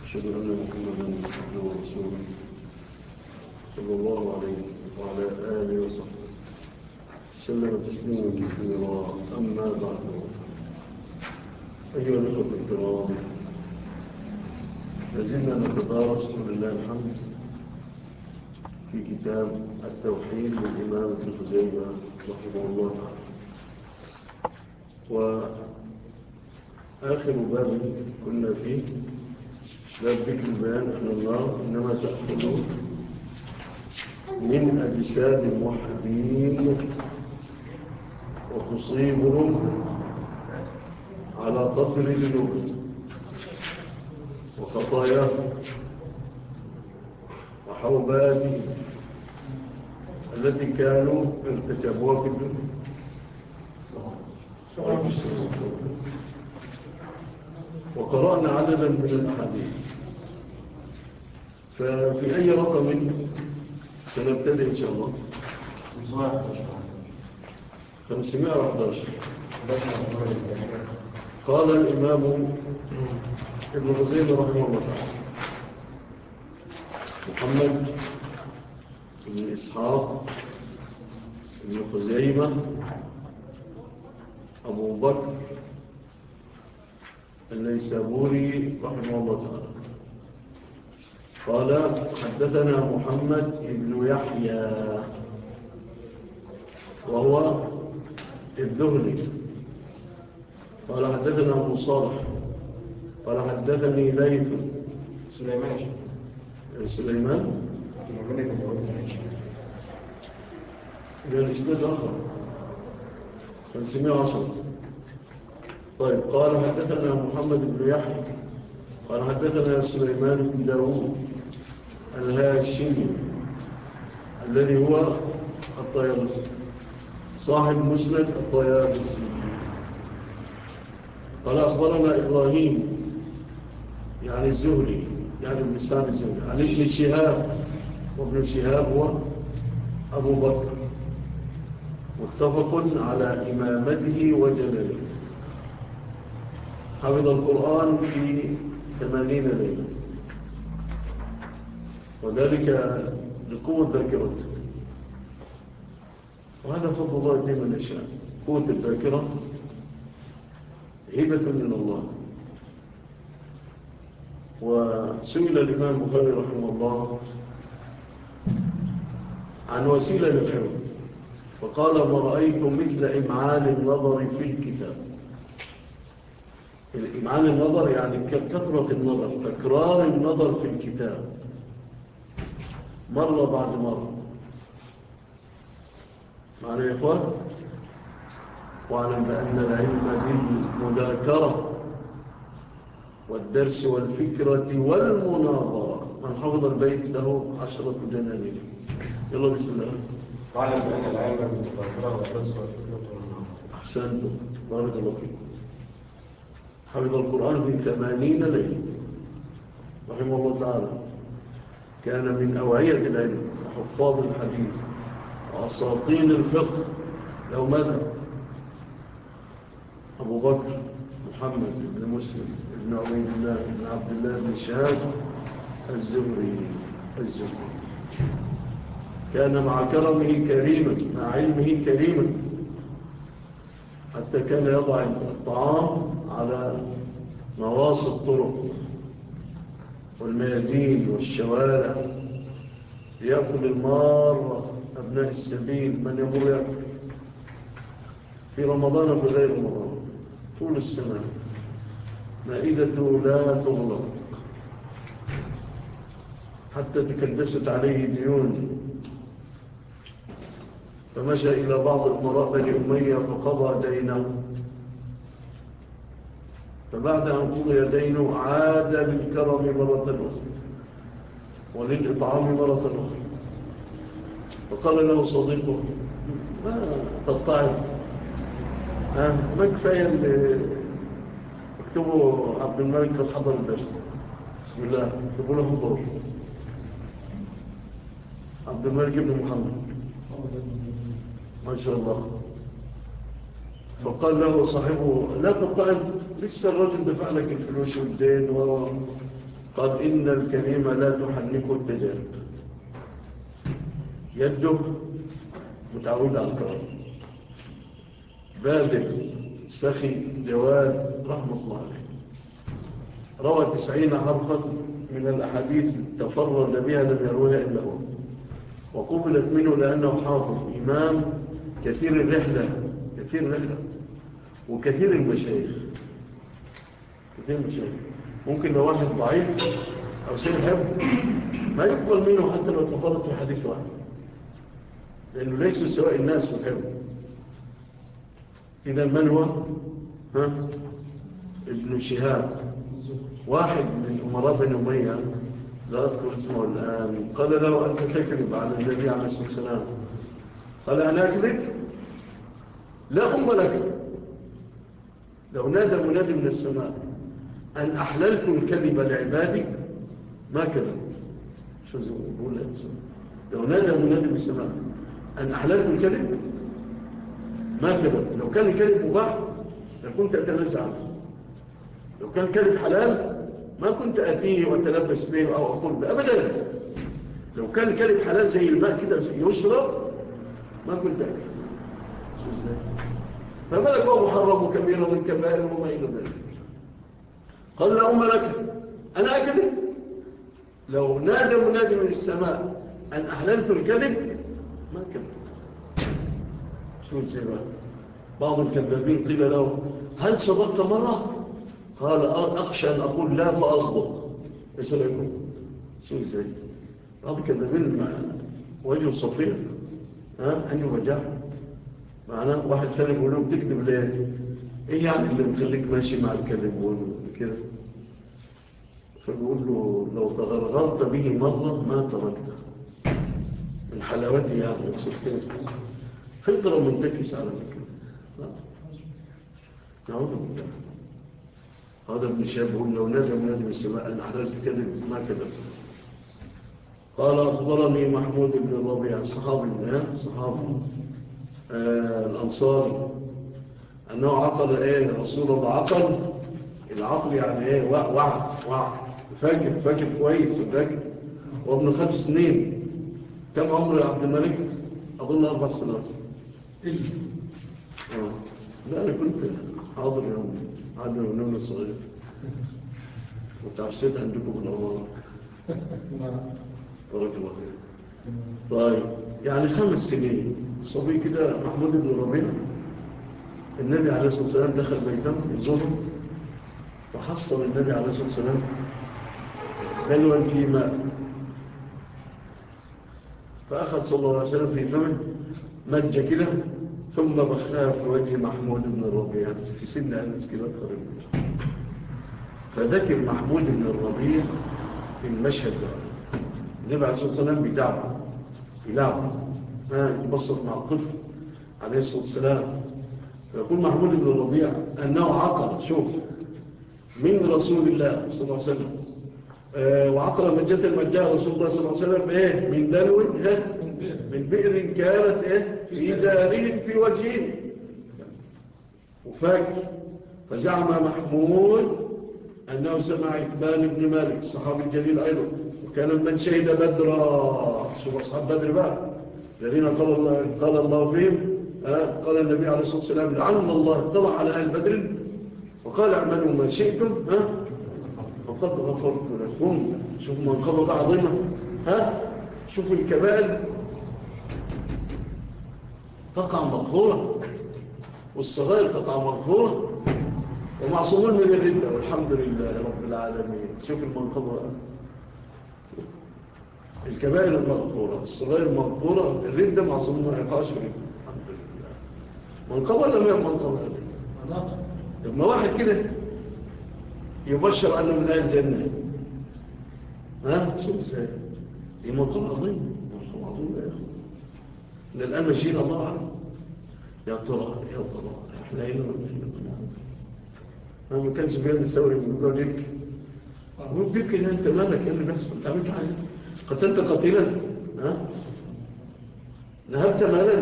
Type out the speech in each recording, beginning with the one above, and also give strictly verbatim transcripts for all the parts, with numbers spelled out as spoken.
أشهد أن محمدا عبده ورسوله صلى الله عليه وعلى آله وصحبه سلم تسليما كثيرا. أما بعد، أيها الأخوة الكرام، لازلنا نتدارس ولله الحمد في كتاب التوحيد للإمام ابن خزيمة رحمه الله تعالى. وآخر باب كنا فيه باب ذكر البيان أن النار إنما تأخذ من أجساد الموحدين وتصيبهم على قدر ذنوبهم وخطاياهم وحوباتهم التي كانوا ارتكبوها في الدنيا. وقرأنا عددا من الأحاديث. ففي أي رقم سنبتدئ إن شاء الله؟ خمسمائة وأحد عشر. قال الإمام ابن خزيمة رحمه الله تعالى: محمد بن إسحاق بن خزيمة أبو بكر النيسابوري رحمه الله تعالى قال: حدثنا محمد بن يحيى وهو الذهلي قال: حدثنا أبو صالح قال: حدثني ليث سليمان سليمان إلى الإسناد آخر خمسمائة وعشرة. طيب، قال: حدثنا محمد بن يحيى قال: حدثنا سليمان بن داود الهاشمي الذي هو الطيالسي صاحب مسند الطيالسي قال: أخبرنا إبراهيم يعني الزهري يعني ابن سعد الزهري عن ابن شهاب، وابن شهاب هو أبو بكر، متفق على إمامته وجلالته. حفظ القرآن في ثمانين ليلة، وذلك لقوة ذاكرته، وهذا فضل الله يديه من يشاء. قوة الذاكرة هبة من الله. وسئل الإمام البخاري رحمه الله عن وسيلة للحفظ، فقال: ما رأيت مثل إمعان النظر في الكتاب. إمعان النظر يعني كثرة النظر، تكرار النظر في الكتاب مرة بعد مرة. معنى يا إخوان؟ واعلم بأن العلم بالمذاكرة والدرس والفكرة والمناظرة. من حفظ البيت له عشرة جنانين. يلا بسم الله. واعلم بأن العلم بالمذاكرة والدرس والفكرة والمناظرة. أحسنتم، بارك الله فيكم. حفظ القرآن في ثمانين ليلة رحمه الله تعالى. كان من أوعية العلم وحفاظ الحديث وأساطين الفقه. لو ماذا؟ أبو بكر محمد بن مسلم بن عبيد الله بن عبد الله بن شهاب الزهري الزهري كان مع كرمه كريما، مع علمه كريما، حتى كان يضع الطعام على نواصي الطرق والميادين والشوارع ليأكل المار أبناء السبيل من يمر يأكل في رمضان وفي غير رمضان طول السنة. مائدته لا تغلق حتى تكدست عليه ديون، فمشى إلى بعض أمراء بني أمية فقضى دينه، فبعد أن قضي دينه عاد للكرم مرة أخرى وللإطعام مرة أخرى. فقال له صديقه: ما تطعم؟ ما كفاية اللي اكتبوا عبد الملك قد حضر الدرس. بسم الله، اكتبوا له حضور عبد الملك بن محمد ما شاء الله. فقال له صاحبه: لا تطعم، لسه الرجل دفع لك الفلوس والدين و... قال إن الكريم لا تحنكه التجارب، يده متعود على الكرم، باذل سخي جواد رحمة الله عليه. روى تسعين حرفا من الأحاديث تفرد بها لم يروها إلا هو، وقبلت منه لأنه حافظ إمام كثير الرحلة كثير الرحلة وكثير المشايخ. كثير المشايخ ممكن لو واحد ضعيف أو سيء حفظ ما يقبل منه حتى لو تفرد في حديث واحد، لأنه ليسوا سواء الناس في الحفظ. إذا من هو؟ ها؟ ابن شهاب، واحد من أمراء بني أمية لا أذكر اسمه الآن، قال له أنت تكذب على النبي عليه الصلاة والسلام. قال أنا أكذب؟ لا أم لك. لو نادى منادي من السماء أن أحللت الكذب لعبادي ما كذب. شو يقول لك؟ لو نادى منادي من السماء أن أحللت الكذب ما كذب. لو كان الكذب مباح لكنت أتنزع عنه. لو كان الكذب حلال ما كنت أتيه وأتلبس به أو أقول به أبدا. لو كان الكذب حلال زي الماء كده يشرب ما كنت أكل. شو ازاي؟ فبالك هو محرم وكبير من كبائر وما إلى ذلك. قال لا أم لك أنا أكذب. لو نادى منادي من السماء أن أحللت الكذب ما كذب. شو ازاي بقى؟ بعض الكذابين قيل له هل صدقت مرة؟ قال أخشى أن أقول لا فأصدق. إيش رأيكم؟ شو ازاي؟ بعض الكذابين وجهه صفير، ها عنده وجع. معناه واحد ثاني بيقول له بتكذب ليه؟ ايه يعني اللي مخليك ماشي مع الكذب وكذا؟ فبيقول له لو تغرغرت به مرة ما تركته. من حلاوته يعني يقصد كده. فطرة منتكس على فكرة. لا نعوذ بالله. هذا ابن شهاب يقول لو نادى منادي من السماء أن أحللت كذب ما كذب. قال أخبرني محمود بن الربيع الصحابي الصحابي آه الأنصاري أنه عقل إيه رسول الله. عقل العقل يعني إيه وعى وعى فاكر فاكر كويس وفاكر. وابن خمس سنين. كم عمر عبد الملك؟ أظن أربع سنوات. آه. لا أنا كنت حاضر يوم عادل ونون صغير وتعشيت عندكم بالأمارة. بارك الله فيك. طيب يعني خمس سنين صبي كده محمود بن ربيع. النبي عليه الصلاة والسلام دخل بيته يزوره فحصل النبي عليه الصلاة والسلام دلوا في ماء فأخذ صلى الله عليه وسلم في فمه مجة كده ثم بخاها في وجه محمود بن الربيع في سن أنس كده قريب. فذكر محمود بن الربيع المشهد ده. النبي عليه الصلاة والسلام بيدعبه يلعبه يتبسط مع الطفل عليه الصلاة والسلام. فيقول محمود بن الربيع أنه عقل شوف من رسول الله صلى الله عليه وسلم آه وعقل مجة المجاة رسول الله صلى الله عليه وسلم إيه من دلو من بئر كانت إيه في دارهم في وجهه وفاكر. فزعم محمود أنه سمع عتبان بن مالك الصحابي الجليل أيضا وكان من شهد بدرا. شوف أصحاب بدر بقى الذين قال الله, قال الله فيهم آه قال النبي عليه الصلاة والسلام لعل الله اطلع على أهل بدر وقال اعملوا ما شئتم ها فقد غفرت لكم. شوفوا منقبة عظيمة. ها شوفوا الكبائر تقع مغفورة والصغائر تقع مغفورة ومعصومون من الردة والحمد لله رب العالمين. شوف المنقبة الكبائر المغفورة الصغائر مغفورة الردة معصومون ما يقعش في الردة الحمد لله. منقبة ولا ما منقبة هذه؟ طب ما واحد كده يبشر أنه من أهل الجنة ها شو ازاي؟ دي منقبة عظيمة منقبة عظيمة يا أخي. إن الآن ماشيين الله أعلم. يا ترى يا ترى احنا هنا ولا هنا؟ ما كان سفيان الثوري بيقول لك وبيبكي كده انت مالك ايه اللي بيحصل؟ انت عملت حاجه؟ قتلت قتيلا؟ ها؟ نهبت مالا؟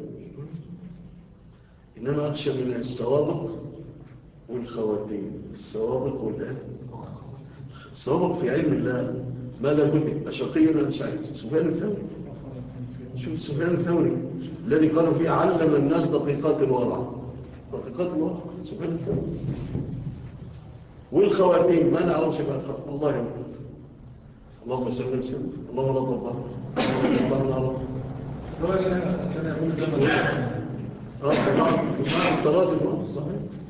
انما اخشى من السوابق والخواتيم. السوابق والآن سبق في علم الله ماذا كتب أشقي أم سعيد؟ سفيان الثوري. شوف سفيان الثوري الذي قالوا فيه علم الناس دقيقات الورع، دقيقات الورع سفيان الثوري. والخواتيم ما نعرفش بقى الخواتيم والله يا رب. اللهم سلم سلم اللهم لا تضر اللهم لا رب. هو كان يقول الجمل اه طبعا في التراجم صحيح.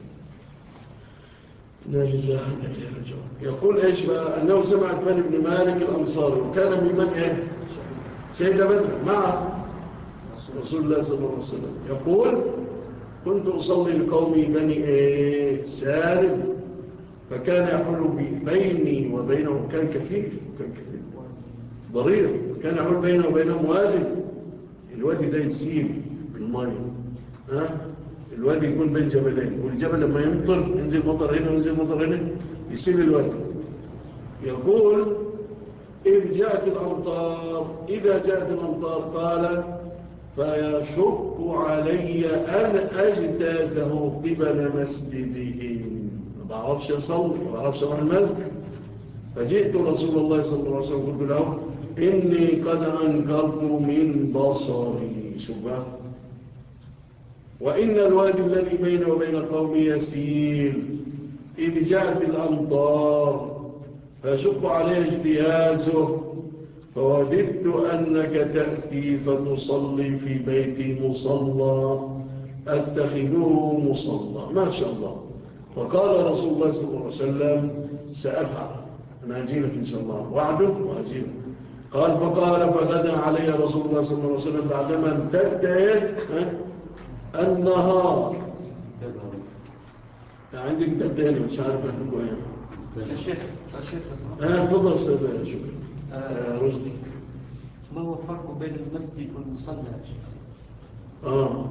لا لله يقول ايش بقى انه سمع عتبان بن مالك الانصاري وكان ممن ايه شهد بدر مع رسول الله صلى الله عليه وسلم يقول كنت اصلي لقومي بني ايه سالم فكان يحول بيني وبينه كان كفيف كان كفيف ضرير كان يحول بينه وبينهم وادي الوادي ده يسيل بالميه ها الوادي يكون بين جبلين والجبل لما يمطر ينزل مطر هنا وينزل مطر هنا يسيل الوادي. يقول إذ جاءت الأمطار إذا جاءت الأمطار قال فيشق علي أن أجتازه قبل مسجدهم ما بعرفش أصلي ما بعرفش أروح المسجد. فجئت رسول الله صلى الله عليه وسلم قلت له إني قد أنكرت من بصري شبه وإن الوادي الذي بيني وبين قومي يسيل إذ جاءت الأمطار فشق عليه اجتيازه فوددت أنك تأتي فتصلي في بيتي مصلى أتخذه مصلى ما شاء الله. فقال رسول الله صلى الله عليه وسلم سأفعل أنا أجيلك إن شاء الله وعده وأجيلك. قال فقال فغدا علي رسول الله صلى الله عليه وسلم بعدما امتد النهار عندي امتدين مش عارف أنكم ايه يا شيخ يا شيخ اه تفضل استاذ شكرا آه رشدي. ما هو الفرق بين المسجد والمصلى يا شيخ؟ اه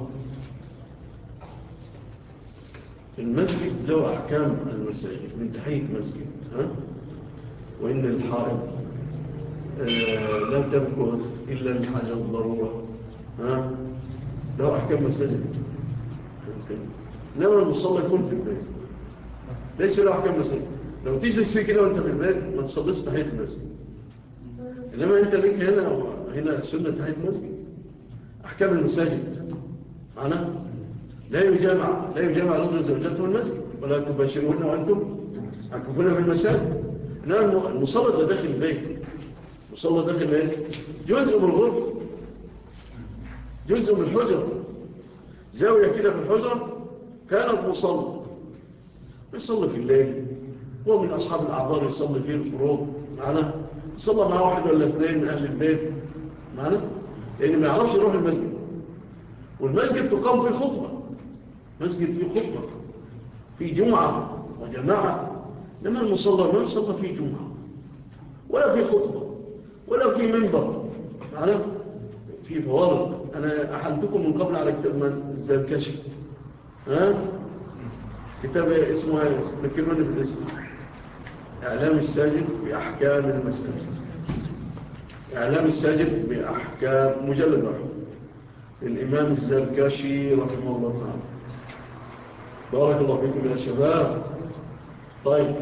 المسجد له احكام المساجد من تحيه مسجد ها وان الحائط آه لا تمكث الا لحاجه الضروره ها له احكام مساجد. انما المصلى يكون في البيت ليس له احكام مساجد. لو تجلس فيه كده وانت في البيت ما تصليش تحيه المسجد. انما انت ليك هنا هنا سنه تحيه المسجد احكام المساجد معنا لا يجامع لا يجامع رجل زوجته في المسجد ولا تباشرون وانتم عاكفون في المساجد. انما المصلى ده داخل البيت المصلى داخل ايه جزء من الغرفه جزء من الحجره زاويه كده في الحجره كانت مصلى يصلي في الليل هو من أصحاب الأعذار يصلي فيه الفروض معنا يصلي مع واحد ولا اثنين من أهل البيت معنا لأنه ما يعرفش يروح المسجد والمسجد تقام فيه خطبة مسجد فيه خطبة في جمعة وجماعة لما المصلى ما يصلى فيه جمعة ولا في خطبة ولا في منبر معنا في فوارق. أنا أحلتكم من قبل على كتاب الزركشي ها كتاب اسمه ذكروني بالاسم إعلام الساجد بأحكام المساجد إعلام الساجد بأحكام مجلد واحد الإمام الزركشي رحمه الله تعالى. بارك الله فيكم يا شباب. طيب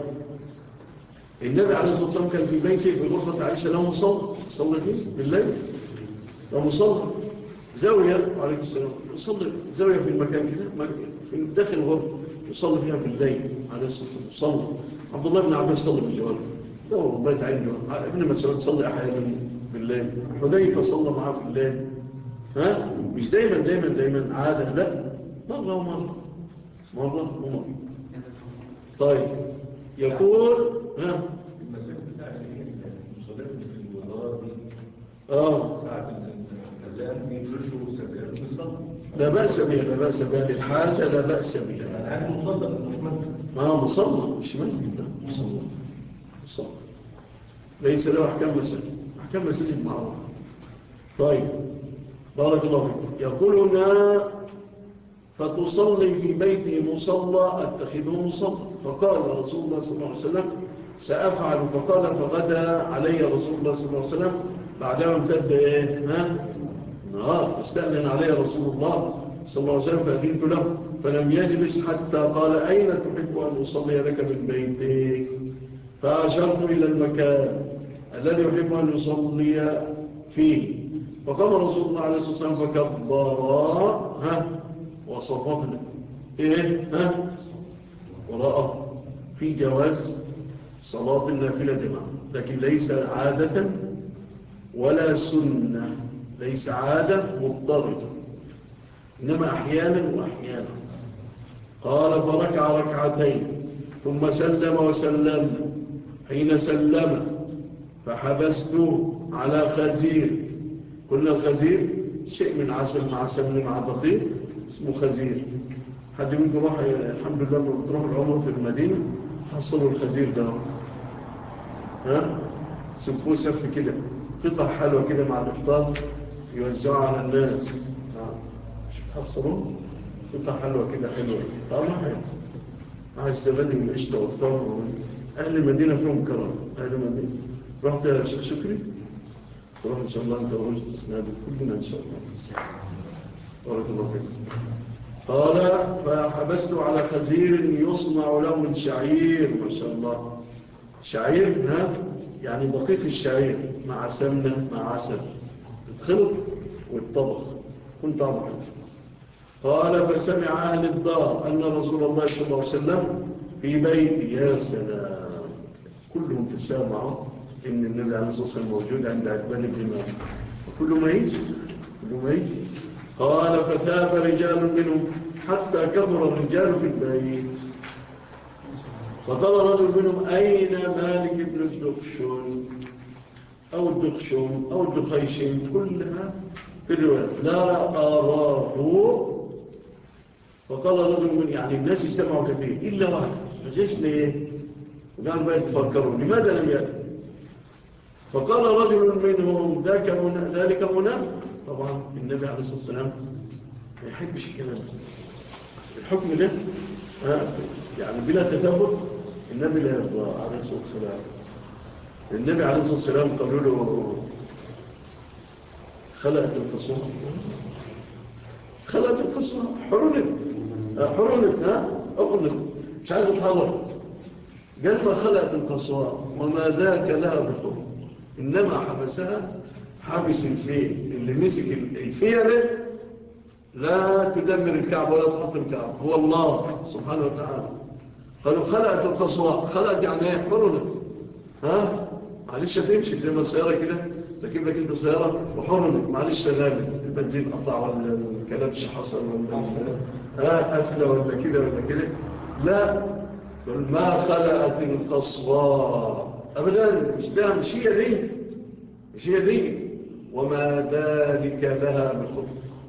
النبي عليه الصلاة والسلام كان في بيته في غرفة عائشة له مصلى صلى فيه بالليل له مصلى زاوية عليه السلام يصلي زاوية في المكان كده في داخل الغرفة يصلي فيها بالليل عليه الصلاة والسلام يصلي. عبد الله بن عباس صلى بالجوار له بيت عنده ابن مسعود صلي أحيانا بالليل حذيفة صلى معاه في الليل ها مش دايما دايما دايما عادة لا مرة ومرة مرة ومرة. طيب يقول ها المساجد بتاع المصلين في الوزارات دي اه ساعة الأذان بيفرشوا سجاد بالصلاة لا بأس بها لا بأس بها للحاجة لا بأس بها. يعني هل مصلى مش مسجد؟ اه مصلى مش مسجد لا مصلى مصلى ليس له أحكام مسجد أحكام مسجد معروفة. طيب بارك الله فيكم. يقول هنا فتصلي في بيتي مصلى أتخذه مصلى. فقال رسول الله صلى الله عليه وسلم سأفعل. فقال فغدا علي رسول الله صلى الله عليه وسلم بعدما امتد ايه ها نهار فاستأذن علي رسول الله صلى الله عليه وسلم فأذنت له فلم يجلس حتى قال أين تحب أن أصلي لك من بيتك فأشرت إلى المكان الذي يحب أن يصلي فيه، فقام رسول الله عليه الصلاة والسلام فكبرا ها وصففنا إيه ها وراءه في جواز صلاة النافلة جماعة، لكن ليس عادة ولا سنة، ليس عادة مضطردة، إنما أحيانا وأحيانا. قال فركع ركعتين ثم سلم وسلم، حين سلم فحبسته على خزير. قلنا الخزير شيء من عسل مع سمن مع دقيق اسمه خزير. حد منكم راح الحمد لله لما بتروح العمر في المدينة حصلوا الخزير ده، ها سفوه سف كده قطع حلوة كده مع الإفطار يوزعوا على الناس. مش بتحصلوا قطع حلوة كده حلوة طعمها حلو مع الزبادي والقشطة والطعم. أهل المدينة فيهم كرم. أهل المدينة رحت يا شيخ شكري تروح إن شاء الله أنت ورجل تسنادي كلنا إن شاء الله. بارك الله فيك. قال فحبست على خزير يصنع له من شعير. ما شاء الله شعير ها يعني دقيق الشعير مع سمنة مع عسل يتخلط ويتطبخ كنت طعمه. قال فسمع أهل الدار أن رسول الله صلى الله عليه وسلم في بيتي. يا سلام كلهم تسامعوا إن النبي عليه الصلاة والسلام موجود عند عتبان بن مالك كل ما يجي كل ما يجي. قال فثاب رجال منهم حتى كثر الرجال في البيت. فقال رجل منهم أين مالك بن الدخشن أو الدخشن أو الدخيشن كلها في الرواية لا أراه. فقال رجل من يعني الناس اجتمعوا كثير إلا واحد ما جاش ليه وقالوا بقى يتفكروا لماذا لم يأتي. فقال رجل منهم ذاك من ذلك منافق. طبعا النبي عليه الصلاة والسلام ما يحبش الكلام الحكم ده يعني بلا تثبت. النبي لا يرضى عليه الصلاة والسلام. النبي عليه الصلاة والسلام قالوا له خلقت القصوى خلقت القصوى حرنت حرنت ها أقنت مش عايز اتحرك. قال ما خلقت القصوى وما ذاك لها بخوف إنما حبسها حابس الفيل اللي مسك الفيل لا تدمر الكعبة ولا تحط الكعبة هو الله سبحانه وتعالى. قالوا خلقت القصوى خلقت يعني ايه حرنت ها معلش تمشي زي ما السيارة كده لكن لك انت سيارة وحرنت معلش سلام البنزين قطع ولا الكلبش حصل ولا ها قفلة ولا كده ولا كده. لا قل ما خلقت القصوى أبدا مش ده مش هي دي مش هي دي وما ذلك لها بخلق.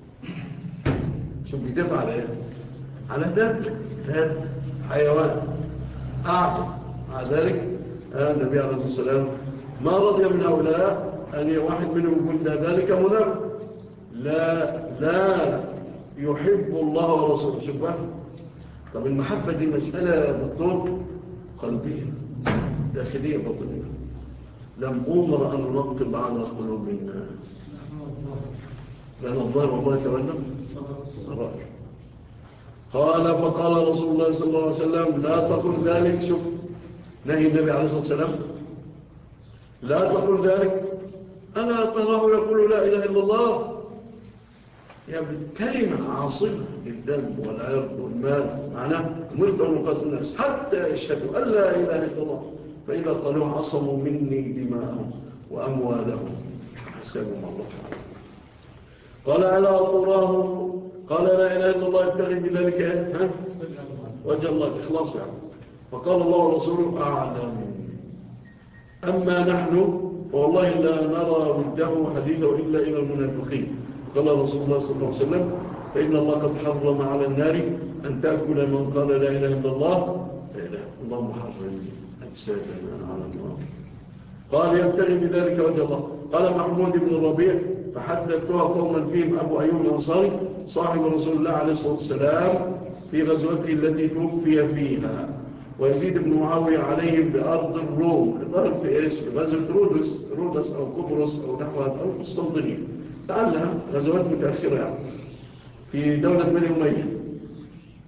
شو بيدفع على ايه على دب دب حيوان أعجب. مع ذلك النبي عليه الصلاة والسلام ما رضي من هؤلاء أن واحد منهم يقول ذلك منافق لا لا يحب الله ورسوله. شوف بقى طب المحبة دي مسألة دكتور قلبية داخلية باطنية لم أمر أن ننقب على قلوب الناس لأن الظاهر والله تولى السرائر. قال فقال رسول الله صلى الله عليه وسلم لا تقل ذلك. شوف نهي النبي عليه الصلاة والسلام لا تقل ذلك. ألا تراه يقول لا إله إلا الله يا ابن كلمة عاصمة للدم والعرض والمال معناه أمرت أن أقاتل الناس حتى يشهدوا أن لا إله إلا الله فإذا قالوا عصموا مني دماءهم وأموالهم حسابهم الله تعالى. قال ألا تراه قال لا إله إلا الله يبتغي بذلك ها وجه الله إخلاص يعني. فقال الله ورسوله أعلم أما نحن فوالله لا نرى وده حديثه إلا إلى المنافقين. قال رسول الله صلى الله عليه وسلم فإن الله قد حرم على النار أن تأكل من قال لا إله إلا الله لا إله الله محرم أجسادنا على النار. قال يبتغي بذلك وجه الله. قال محمود بن الربيع فحدثتها قوما فيهم أبو أيوب الأنصاري صاحب رسول الله عليه الصلاة والسلام في غزوته التي توفي فيها ويزيد بن معاوية عليهم بأرض الروم. الظاهر في إيش في غزوة رودس رودس أو قبرص أو نحوها أو قسطنطينية لعلها غزوات متأخرة يعني في دولة بني أمية.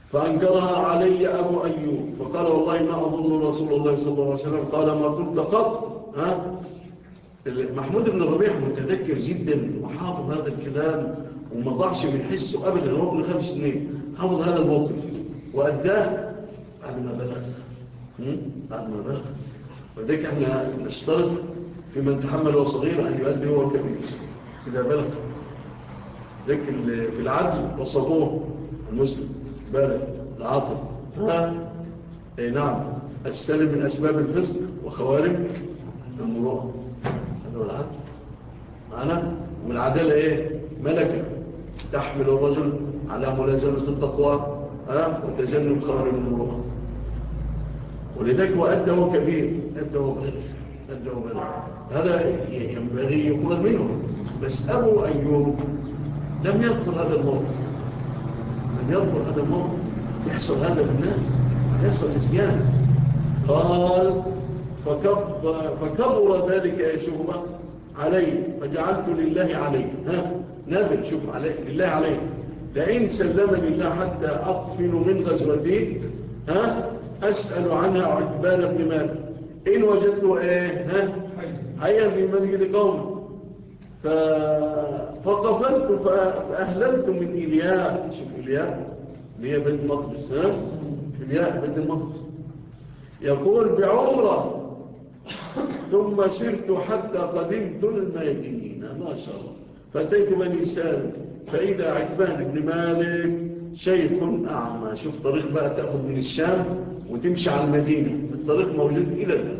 فأنكرها علي أبو أيوب فقال والله ما أظن رسول الله صلى الله عليه وسلم قال ما قلت قط. ها؟ محمود بن الربيع متذكر جدا وحافظ هذا الكلام وما ضعش من حسه أبدا. هو ابن خمس سنين حافظ هذا الموقف وأداه بعد ما بلغ بعد ما بلغ. وذلك احنا نشترط في من تحمل وصغير أن يؤدي هو كبير إذا بلغ. ذلك في العدل وصفوه المسلم بالغ العاطل. ها اي نعم السلم من أسباب الفسق وخوارم المروءة. هذا هو العدل معنا. والعدالة ايه؟ ملكة تحمل الرجل على ملازمة التقوى ها وتجنب خوارم المروءة. ولذلك هو أدى هو كبير أدى هو بالغ أدى هو بالغ. هذا ينبغي يقبل منه. بس أبو أيوب لم يذكر هذا الموقف لم يذكر هذا الموقف. يحصل هذا للناس يحصل نسيان. قال فكب فكبر ذلك يا شعبة علي فجعلت لله عليه. ها نادر شوف عليه لله عليه لئن سلمني الله حتى أقفل من غزوتي ها أسأل عنها عتبان بن مالك إن وجدته إيه ها حيا في مسجد قوم ف... فقفلت فأهللت من إلياء. شوف إلياء اللي هي بيت المقدس. ها إلياء بيت المقدس يقول بعمرة ثم سرت حتى قدمت المدينة ما شاء الله فأتيت بني سالم فإذا عتبان بن مالك شيخ أعمى. شوف طريق بقى تأخذ من الشام وتمشي على المدينة. الطريق موجود إلى الآن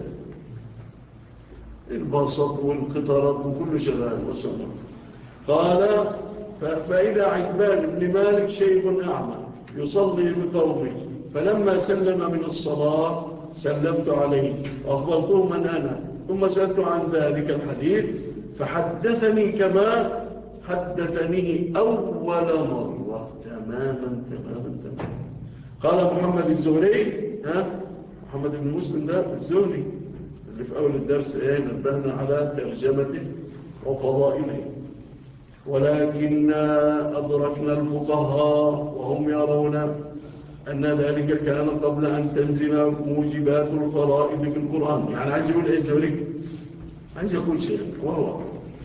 البسط والقطارات وكل شغال ما شاء الله. قال فإذا عتبان بن مالك شيخ أعمى يصلي بقومه فلما سلم من الصلاة سلمت عليه وأخبرته من أنا ثم سألت عن ذلك الحديث فحدثني كما حدثني أول مرة تماما تماما تماما. قال محمد الزهري ها محمد بن مسلم ده الزهري اللي في أول الدرس ايه نبهنا على ترجمته وفضائله. ولكن أدركنا الفقهاء وهم يرون أن ذلك كان قبل أن تنزل موجبات الفرائض في القرآن. يعني عايز يقول ايه الزهري؟ عايز يقول شيء وهو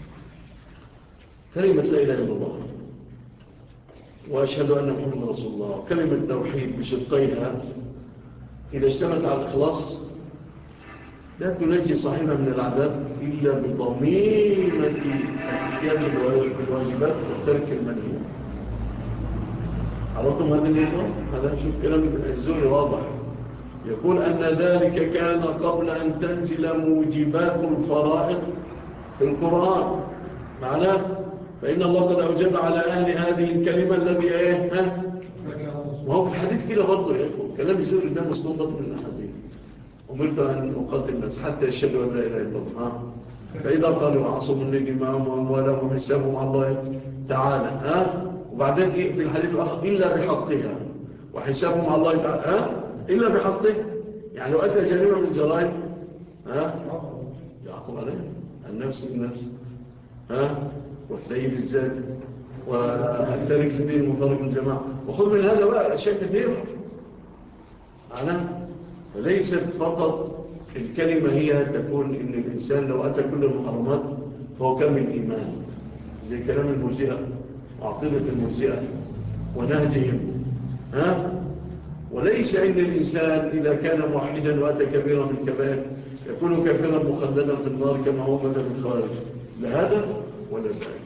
كلمة لا إله إلا الله وأشهد أن محمد رسول الله كلمة التوحيد بشقيها إذا اشتمت على الإخلاص لا تنجي صاحبها من العذاب إلا بضميمة الاتيان بالواجبات وترك المنهي. عرفتم هذا النظام؟ هذا شوف كلام الزهري واضح يقول أن ذلك كان قبل أن تنزل موجبات الفرائض في القرآن. معناه فإن الله قد أوجب على أهل هذه الكلمة الذي إيه ها وهو في الحديث كده برضه يا إخوة كلام الزهري ده مستنبط من الحديث. أمرت أن أقاتل الناس حتى يشهدوا أن لا إله إلا الله. فإذا قالوا عصموا الدماء وأموالهم وحسابهم على الله تعالى ها وبعدين إيه في الحديث الآخر إلا بحقها وحسابهم على الله تعالى ها إلا بحقه. يعني لو أتى جريمة من الجرائم ها يعقب عليه النفس بالنفس ها والسيد الزاد والتارك لدين المفارق من الجماعة. وخذ من هذا بقى أشياء كثيرة. أنا فليست فقط الكلمة هي تكون إن الإنسان لو أتى كل المحرمات فهو كامل إيمان زي كلام المرجئة وعقيدة المرجئة ونهجهم ها. وليس إن الإنسان إذا كان موحدا وأتى كبيرا من الكبائر يكون كافرا مخلدا في النار كما هو مثل الخارج. لا هذا ولا ذلك.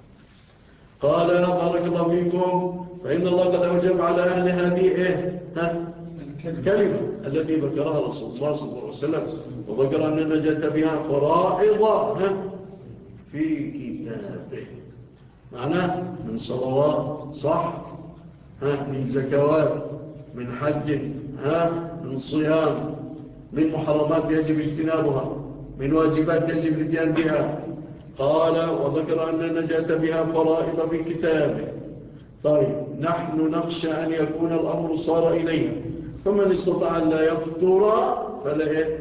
قال بارك الله فيكم فإن الله قد أوجب على أهل هذه إيه ها الكلمة التي ذكرها رسول الله صلى الله عليه وسلم وذكر أن النجاة بها فرائض ها في كتابه. معناه من صلوات صح ها من زكوات من حج ها من صيام من محرمات يجب اجتنابها من واجبات يجب الاتيان بها. قال وذكر أن النجاة بها فرائض في كتابه. طيب نحن نخشى أن يكون الأمر صار إليه فمن استطاع أن لا يفطر فلا إيه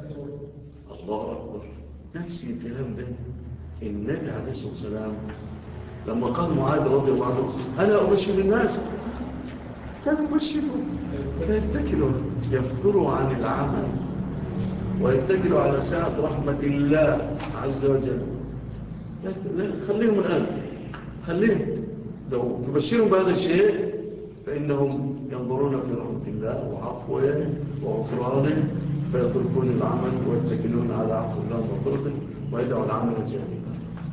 الله أكبر. نفس الكلام ده النبي عليه الصلاة والسلام لما قال معاذ رضي الله عنه أنا أبشر الناس فتبشروا فيتكلوا يفطروا عن العمل ويتكلوا على سعة رحمة الله عز وجل. لا لا خليهم الآن، خليهم لو تبشرهم بهذا الشيء فإنهم ينظرون في رحمة الله وعفوه وغفرانه فيتركون العمل ويتكلون على عفو الله وغفرته ويدعوا العمل جانبا.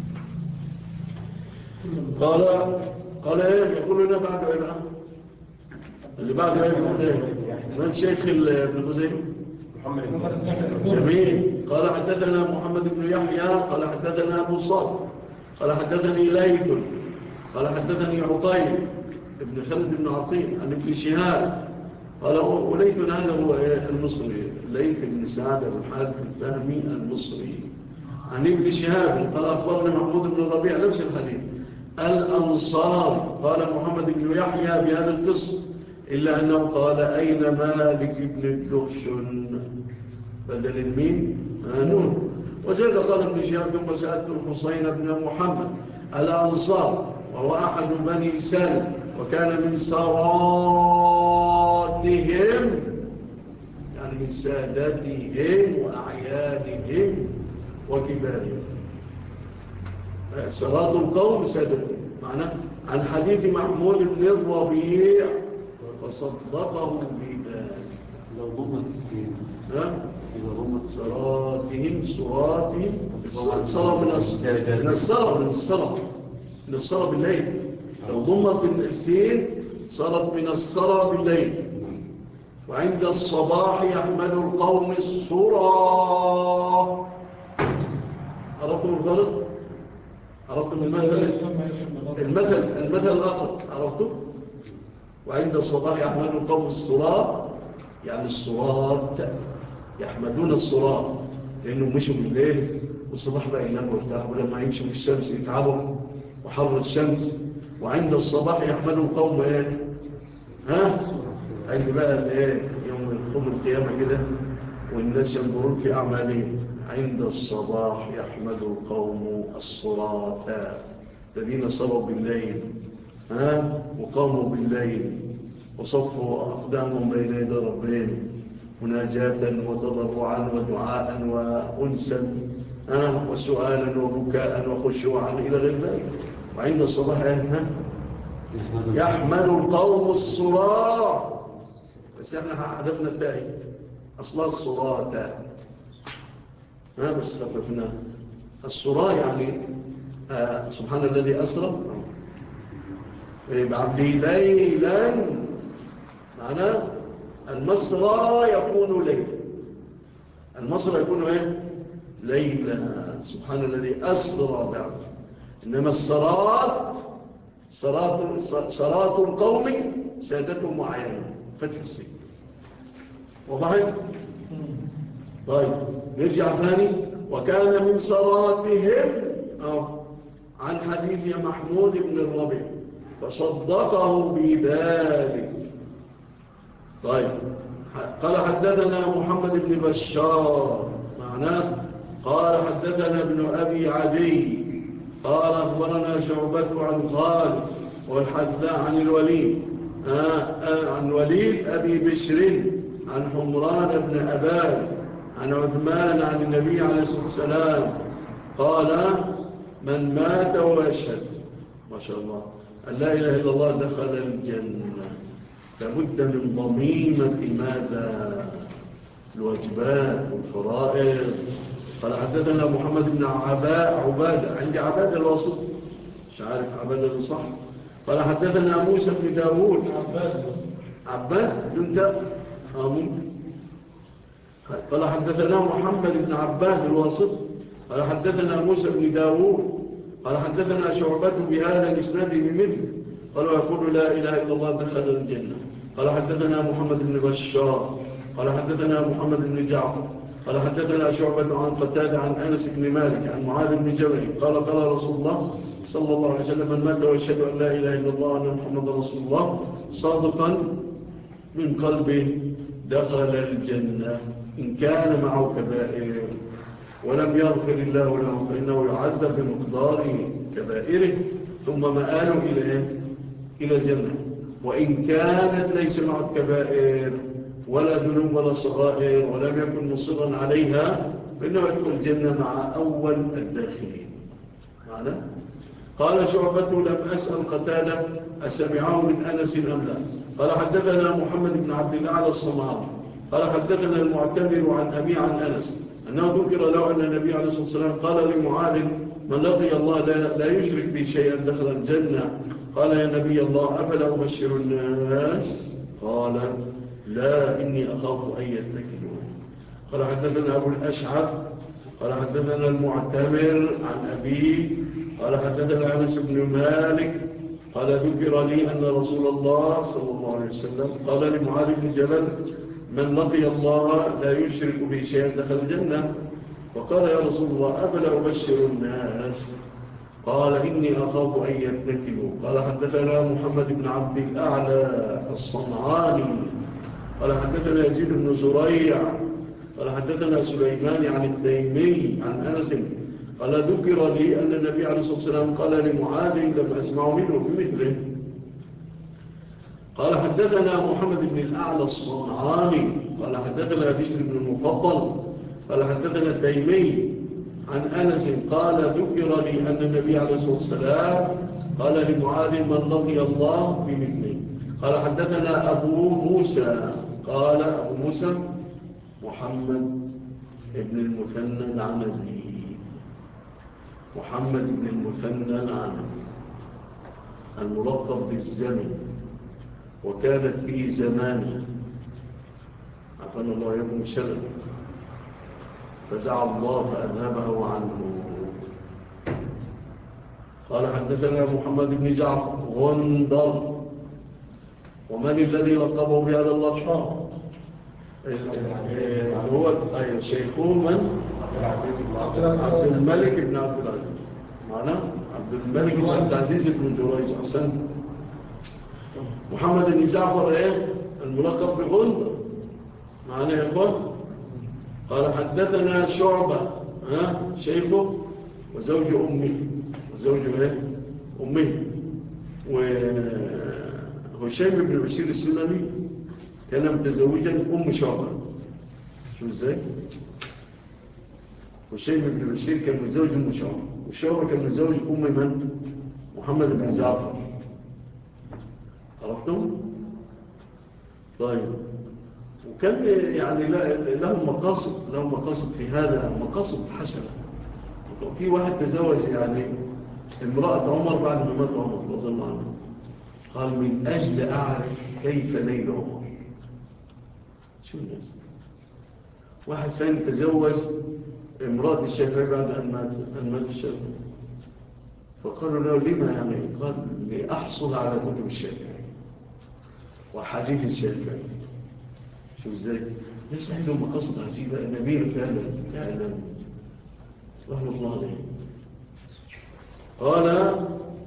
قال قال ايه يقول لنا بعد ايه بقى اللي بعد ايه يقول ايه من شيخ ابن خزيمة محمد بن جميل. قال حدثنا محمد بن يحيى قال حدثنا ابو صالح قال حدثني ليث قال حدثني عطيل ابن خالد بن عطيل عن ابن شهاب قال وليث هذا هو المصري ليث بن سعد بن الحارث الفهمي المصري عن ابن شهاب قال أخبرنا محمود بن الربيع نفس الحديث الأنصار. قال محمد بن يحيى بهذا القصة إلا أنه قال أين مالك بن الدخشن بدل المين نون. وجد قال ابن شهاب ثم سألت الحسين بن محمد الأنصار وهو أحد بني سلم وكان من سراتهم يعني من ساداتهم وأعيانهم وكبارهم. سرات القوم سادتهم معناه عن حديث محمود بن الربيع فصدقه بذلك. لو ضمت السين ها إذا ضمت سراتهم سراتهم الصلاة من الصلاة من الصلاة من الصلاة من الصلاة بالليل. لو ضمت السين صارت من الصلاة بالليل. وعند الصباح يحمل القوم الصرا. عرفتم الفرق؟ عرفتم المثل المثل المثل الآخر عرفتم؟ وعند الصباح يحمل القوم الصرا يعني الصرات يحملون الصرا لأنهم مشوا بالليل والصباح بقى يناموا ويرتاحوا ولما يمشوا في الشمس يتعبوا وحر الشمس. وعند الصباح يحمل القوم ايه ها عند بقى الايه يوم القوم القيامة كده والناس ينظرون في أعمالهم. عند الصباح يحمل القوم الصراط الذين صلوا بالليل ها وقاموا بالليل وصفوا أقدامهم بين يدي ربهم مناجاة وتضرعا ودعاء وأنسا ها وسؤالا وبكاء وخشوعا إلى غير ذلك. وعند الصباح ها يحمل القوم الصراط بس احنا حذفنا التاء أصلا الصراط ها بس خففنا الصراط يعني آه سبحان الذي أسرى بعبده ليلا معناه المسرى يكون ليلا. المسرى يكون ايه ليلا سبحان الذي أسرى بعبده. إنما الصراط صراط صراط القوم سادتهم وعيانهم فتح السين. وضحت؟ طيب نرجع ثاني. وكان من صراتهم أو عن حديث محمود بن الربيع فصدقه بذلك. طيب قال حدثنا محمد بن بشار معناه قال حدثنا ابن أبي عدي قال أخبرنا شعبة عن خالد والحذاء عن الوليد آه آه عن وليد أبي بشر عن حمران بن أبان عن عثمان عن النبي عليه الصلاة والسلام قال من مات ويشهد ما شاء الله أن لا إله إلا الله دخل الجنة لابد من ضميمة ماذا الواجبات والفرائض. قال حدثنا محمد بن عباء عبادة عندي عبادة الواسط مش عارف عبادة صح. قال حدثنا موسى بن داود عباد عباد دون ممكن. قال حدثنا محمد بن عباد الواسط قال حدثنا موسى بن داود قال حدثنا شعبة بهذا الإسناد بمثله قال يقول لا إله إلا الله دخل الجنة. قال حدثنا محمد بن بشار قال حدثنا محمد بن جعفر قال حدثنا شعبة عن قتادة عن أنس بن مالك عن معاذ بن جبل قال قال رسول الله صلى الله عليه وسلم من مات ويشهد أن لا إله إلا الله وأن محمد رسول الله صادقا من قلبه دخل الجنة إن كان معه كبائر ولم يغفر الله له فإنه يعذب بمقدار كبائره ثم مآله إلى إلى الجنة. وإن كانت ليس معه كبائر ولا ذنوب ولا صغائر ولم يكن مصرا عليها فإنه يدخل الجنة مع أول الداخلين. معنا؟ قال شعبة لم أسأل قتادة أسمعه من أنس أم لا. قال حدثنا محمد بن عبد الله على الصمعاني قال حدثنا المعتمر عن أبي عن أنس أنه ذكر له أن النبي عليه الصلاة والسلام قال لمعاذ من لقي الله لا, لا يشرك به شيئا دخل الجنة. قال يا نبي الله أفلا أبشر الناس؟ قال لا إني أخاف أن يتكلون. قال حدثنا أبو الأشعث قال حدثنا المعتمر عن أبيه قال حدثنا أنس بن مالك قال ذكر لي أن رسول الله صلى الله عليه وسلم قال لمعاذ بن جبل من لقي الله لا يشرك به شيئا دخل الجنة. فقال يا رسول الله أفلا أبشر الناس؟ قال إني أخاف أن يتكلوا. قال حدثنا محمد بن عبد الأعلى الصنعاني قال حدثنا يزيد بن زريع قال حدثنا سليمان عن التيمي عن أنس قال ذكر لي أن النبي عليه الصلاة والسلام قال لمعاذ لم أسمع منه بمثله. قال حدثنا محمد بن الأعلى الصنعاني قال حدثنا بشر بن المفضل قال حدثنا التيمي عن أنس قال ذكر لي أن النبي عليه الصلاة والسلام قال لمعاذ من لقي الله بمثله. قال حدثنا أبو موسى قال أبو موسى محمد بن المثنى العنزي محمد بن المثنى العنزي الملقب بالزمن وكانت به زمانه عفان الله يكون شلل فدعا الله فأذهبه عنه. قال حدثنا محمد بن جعفر غندر ومن الذي لقبه بهذا اللقب؟ هو شيخه من؟ عبد الملك بن عبد العزيز معنا عبد الملك بن عبد العزيز بن جريج. أحسن. محمد بن جعفر ايه الملقب بغندر معنا يا اخوان. قال حدثنا شعبة ها شيخه وزوج أمه وزوج ايه أمه وهشيم بن بشير السلمي كان متزوجا أم شعبة. شو ازاي هشيم بن بشير كان متزوج أم شعبة وشعبة كان متزوج أم من؟ محمد بن جعفر. عرفتم؟ طيب وكان يعني لهم مقاصد لهم مقاصد في هذا مقاصد حسنة. في واحد تزوج يعني امرأة عمر بعد ما مات عمر رضي الله عنه قال من أجل أعرف كيف نيل عمر. شو الناس؟ واحد ثاني تزوج امرأة الشافعي بعد أن مات الشافعي فقالوا له لما يعني؟ قال لأحصل على كتب الشافعي وحديث الشافعي. شو ازاي؟ ليس عندهم مقاصد عجيبة نبيل فعلا فعلا رحمة الله عليه. قال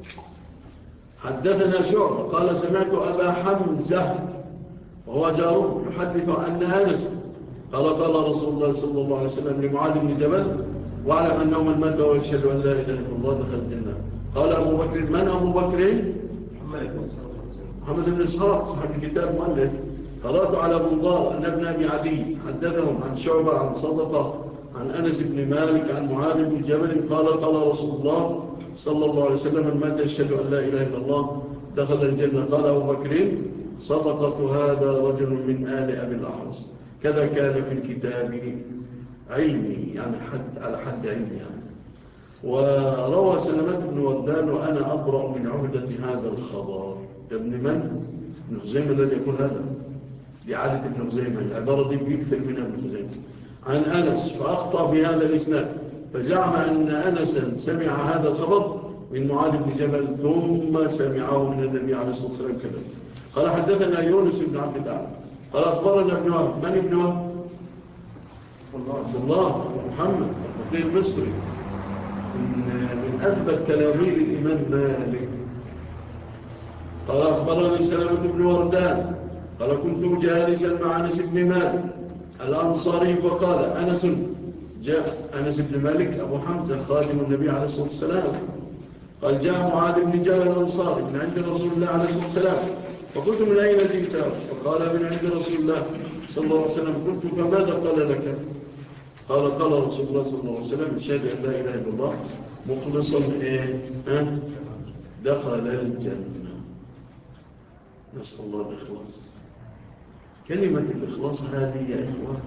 حدثنا شعبة قال سمعت أبا حمزة وهو جاره يحدث عن أنس قال قال رسول الله صلى الله عليه وسلم لمعاذ بن جبل واعلم أنه من مات ويشهد أن لا إله إلا الله دخل الجنة. قال أبو بكر من أبو بكر؟ محمد بن إسحاق صاحب الكتاب مؤلف. قرأت على بلغار أن ابن أبي عدي حدثهم عن شعبة عن صدقة عن أنس بن مالك عن معاذ بن جبل قال قال رسول الله صلى الله عليه وسلم من مات يشهد أن لا إله إلا الله دخل الجنة. قال أبو بكر صدقة هذا رجل من آل أبي الأحرص كذا كان في الكتاب علمي يعني حد على حد علمي يعني. وروى سلمة بن وردان وأنا أبرأ من عهدة هذا الخبر. ابن من؟ ابن خزيمة الذي يقول هذا لعادة ابن خزيمة العبارة دي بيكثر منها ابن خزيمة عن أنس فأخطأ في هذا الإسناد فزعم أن أنسا سمع هذا الخبر من معاذ بن جبل ثم سمعه من النبي عليه الصلاة والسلام كذلك. قال حدثنا يونس بن عبد الأعلى قال أخبرنا ابن وهب. من ابن وهب؟ عبد الله محمد الفقيه المصري من أثبت تلاميذ الإمام مالك. قال أخبرني سلمة بن وردان قال كنت جالسا مع أنس بن مالك الأنصاري فقال أنس جاء أنس بن مالك أبو حمزة خادم النبي عليه الصلاة والسلام قال جاء معاذ بن جبل الأنصاري من عند رسول الله عليه الصلاة والسلام فقلت من أين جئت؟ فقال من عند رسول الله صلى الله عليه وسلم. قلت فماذا قال لك؟ قال قال رسول الله صلى الله عليه وسلم اشهد أن لا إله إلا الله مخلصا إيه؟ أه؟ دخل الجنة. نسأل الله الإخلاص. كلمة الإخلاص هذه يا إخوة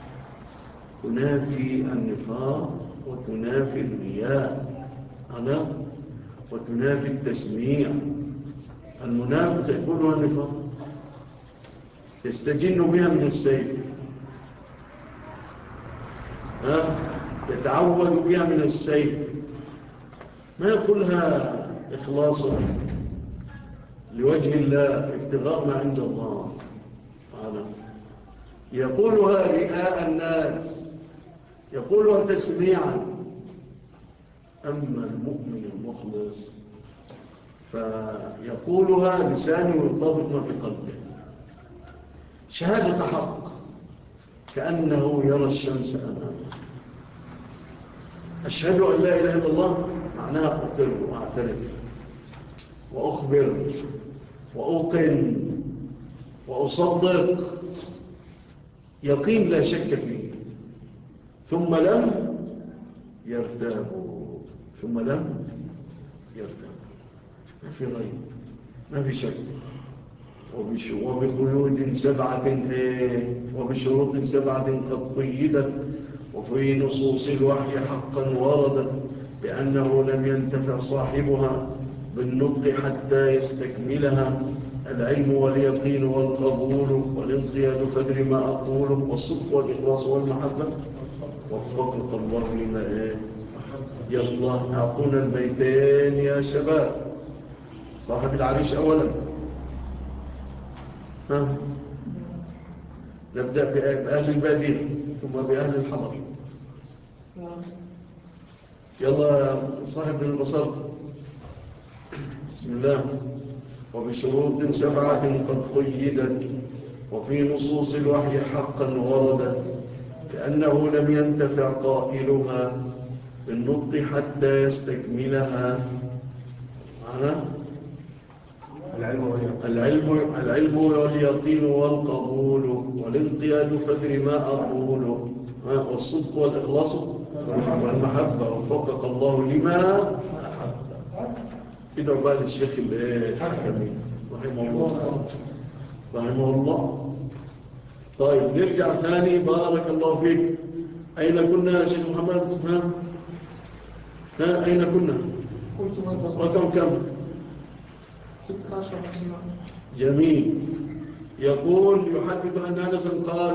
تنافي النفاق وتنافي الرياء أنا وتنافي التسميع. المنافق يقولها النفاق يستجن بها من السيف، ها يتعوذ بها من السيف، ما يقولها إخلاصا لوجه الله ابتغاء ما عند الله تعالى، يقولها رئاء الناس، يقولها تسميعا. أما المؤمن المخلص فيقولها لسانه يطابق ما في قلبه، شهادة حق كأنه يرى الشمس أمامه. أشهد أن لا إله إلا الله معناها أقر وأعترف وأخبر وأوقن وأصدق يقين لا شك فيه، ثم لم يرتاب ثم لم يرتاب ما في غيب ما في شك. وبقيود سبعة وبشروط سبعة قد قيدت وفي نصوص الوحي حقا وردت بأنه لم ينتفع صاحبها بالنطق حتى يستكملها: العلم واليقين والقبول والانقياد فدر ما أقول والصدق والإخلاص والمحبة. وفقك الله لما إيه. يلا أعطونا البيتين يا شباب. صاحب العريش أولا. ها نبدأ بأهل البادية ثم بأهل الحضر. يلا صاحب البصر. بسم الله. وبشروط سبعة قد قيدت وفي نصوص الوحي حقا وردت لأنه لم ينتفع قائلها بالنطق حتى يستكملها. معنا العلم العلم واليقين والقبول والانقياد فدر ما أقول والصدق والإخلاص والمحبة. وفقك الله لما أحب. كده بقى الشيخ الحكمي رحمه الله رحمه الله. طيب نرجع ثاني. بارك الله فيك. أين كنا يا شيخ محمد؟ ها ها أين كنا؟ رقم كم؟ ستة عشر. جميل. يقول يحدث أن أنس قال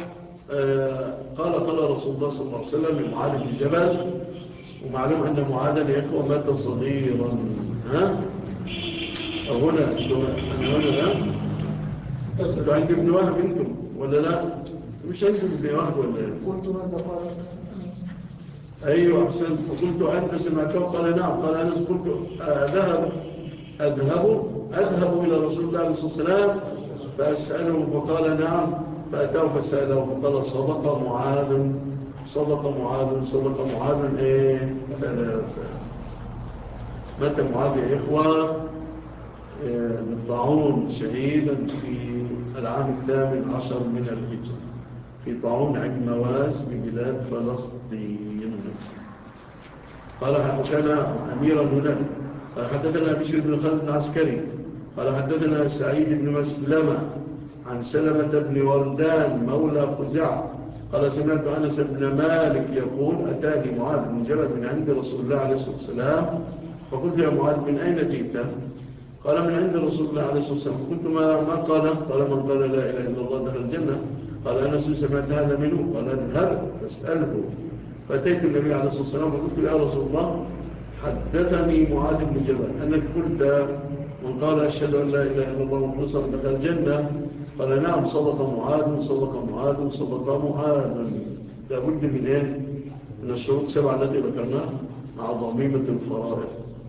آه قال قال رسول الله صلى الله عليه وسلم لمعاذ بن جبل. ومعلوم أن معاذ يا إخوة مات صغيرا. ها هنا أنا هنا لا أنتوا عندي ابن وهب أنتم ولا لا؟ مش عندكم ابن وهب ولا لا؟ قلت ماذا قال أنس؟ أيوة أحسن. فقلت أنت سمعته؟ قال نعم. قال أنس قلت أذهب أذهب أذهب إلى رسول الله عليه الصلاة والسلام فأسأله فقال نعم. فأتاه فسأله فقال صدق معاذ صدق معاذ صدق معاذ إيه ثلاثة. مات معاذ يا إخوة بالطاعون شهيدا في العام الثامن عشر من الهجرة في طاعون عجمواس ببلاد فلسطين. قال وكان أميرا هناك. قال حدثنا بشر بن خالد العسكري قال حدثنا سعيد بن مسلمة عن سلمة بن وردان مولى خزاعة قال سمعت أنس بن مالك يقول أتاني معاذ بن جبل من عند رسول الله عليه الصلاة والسلام فقلت يا معاذ من أين جئت؟ قال من عند رسول الله عليه الصلاة والسلام. قلت ما, ما قال؟ قال من قال لا إله إلا الله دخل الجنة. قال أنس سمعت هذا منه؟ قال اذهب فاسأله. فأتيت النبي عليه الصلاة والسلام وقلت يا رسول الله حدثني معاذ بن جبل أنك قلت من قال أشهد أن لا إله إلا الله مخلصا دخل الجنة. قال نعم صدق معاذ صدق معاذ صدق معاذ. لابد من إيه؟ من الشروط السبعة التي ذكرناها مع ضميمة الفرائض.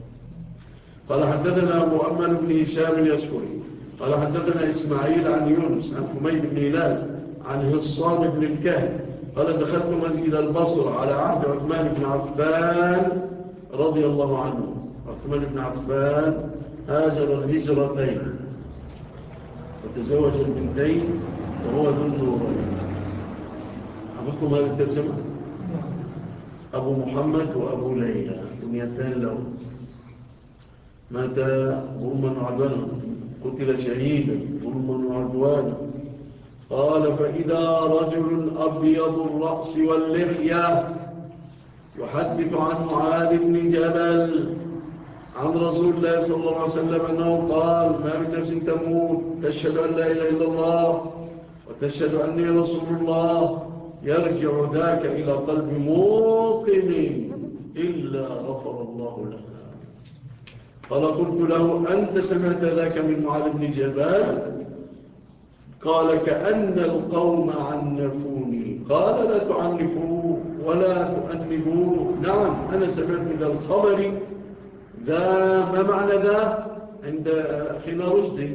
قال حدثنا أبو أمل بن هشام اليشكري قال حدثنا إسماعيل عن يونس عن حميد بن هلال عن هصام بن الكهن قال دخلت مسجد البصرة على عهد عثمان بن عفان رضي الله عنه. عثمان بن عفان هاجر الهجرتين وتزوج البنتين وهو ذو النورين. حفظتم هذه الترجمة؟ أبو محمد وأبو ليلى كنيتان له، مات ظلما وعدوانا، قتل شهيدا ظلما وعدوانا. قال فإذا رجل أبيض الرأس واللحية يحدث عن معاذ بن جبل عن رسول الله صلى الله عليه وسلم أنه قال ما من نفس تموت تشهد أن لا إله إلا الله وتشهد أني رسول الله يرجع ذاك إلى قلب موقن إلا غفر الله لها. قال قلت له أنت سمعت ذاك من معاذ بن جبل؟ قال كأن القوم عنفوني. قال لا تعنفوا ولا تؤنبوا. نعم أنا سمعت ذا الخبر. ذا ما معنى ذا عند أخينا رشدي؟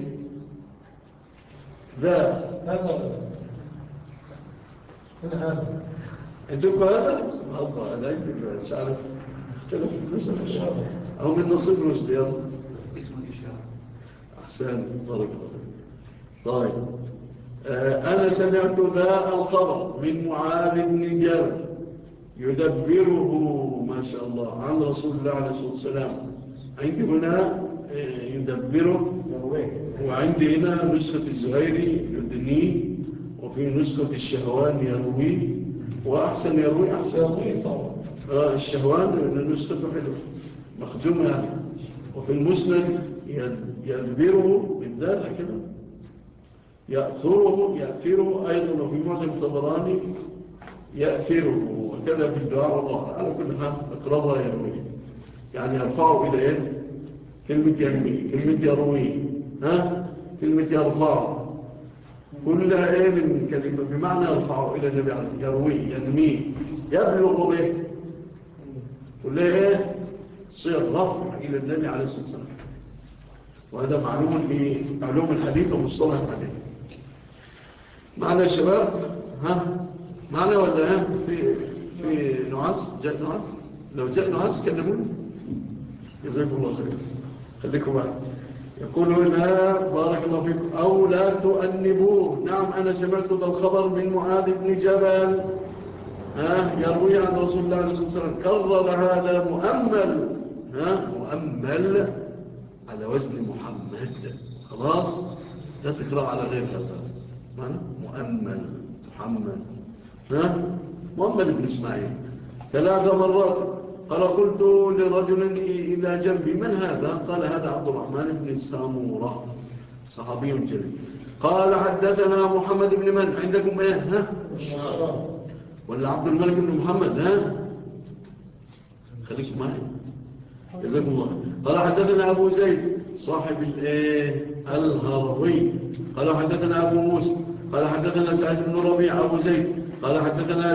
ذا هذا هنا هذا عندكم هذا؟ سبحان الله أنا عندي مش عارف اختلف النسخ أو من نصيب رشدي. يلا اسم الإشارة. أحسن بارك الله. طيب آه أنا سمعت ذا الخبر من معاذ بن جبل يدبره ما شاء الله عن رسول الله عليه الصلاة والسلام. عندي هنا يدبره، وعندي هنا نسخة الزهيري يدنيه، وفي نسخة الشهوان يرويه، وأحسن يروي أحسن آه الشهوان نسخته حلوة مخدومة. وفي المسند يدبره بالدال كده يأثره يأثره أيضا، وفي معجم الطبراني يأثره، وكذا في الدعاء. والله على كل حال أقربها يرويه، يعني يرفعه إلى إيه؟ كلمة ينمي، كلمة يرويه، ها؟ كلمة يرفعه، كلها إيه من كلمة بمعنى يرفعه إلى النبي عليه يرويه ينميه يبلغ به، كلها إيه؟ صيغ رفع إلى النبي عليه الصلاة والسلام. وهذا معلوم في علوم الحديث ومصطلح الحديث. معنا يا شباب؟ ها؟ معنا ولا ها؟ في في نعاس؟ جاء نعاس؟ لو جاء نعاس كلموني جزاكم الله خير. خليكم معي. يقول هنا بارك الله فيكم أو لا تؤنبوه. نعم أنا سمعت ذا الخبر من معاذ بن جبل ها يروي عن رسول الله عليه الصلاة والسلام. كرر هذا مؤمل، ها مؤمل على وزن محمد. خلاص لا تقرأ على غير هذا. معنى مؤمل محمد، ها مؤمل بن إسماعيل ثلاث مرات. قال قلت لرجل إلى جنبي من هذا؟ قال هذا عبد الرحمن بن السامورة صحابي جليل. قال حدثنا محمد بن من عندكم ايه ها ولا عبد الملك بن محمد؟ ها خليكم معي جزاكم الله. قال حدثنا أبو زيد صاحب الايه الهروي. قال حدثنا أبو موسى قال حدثنا سعيد بن ربيع أبو زيد قال حدثنا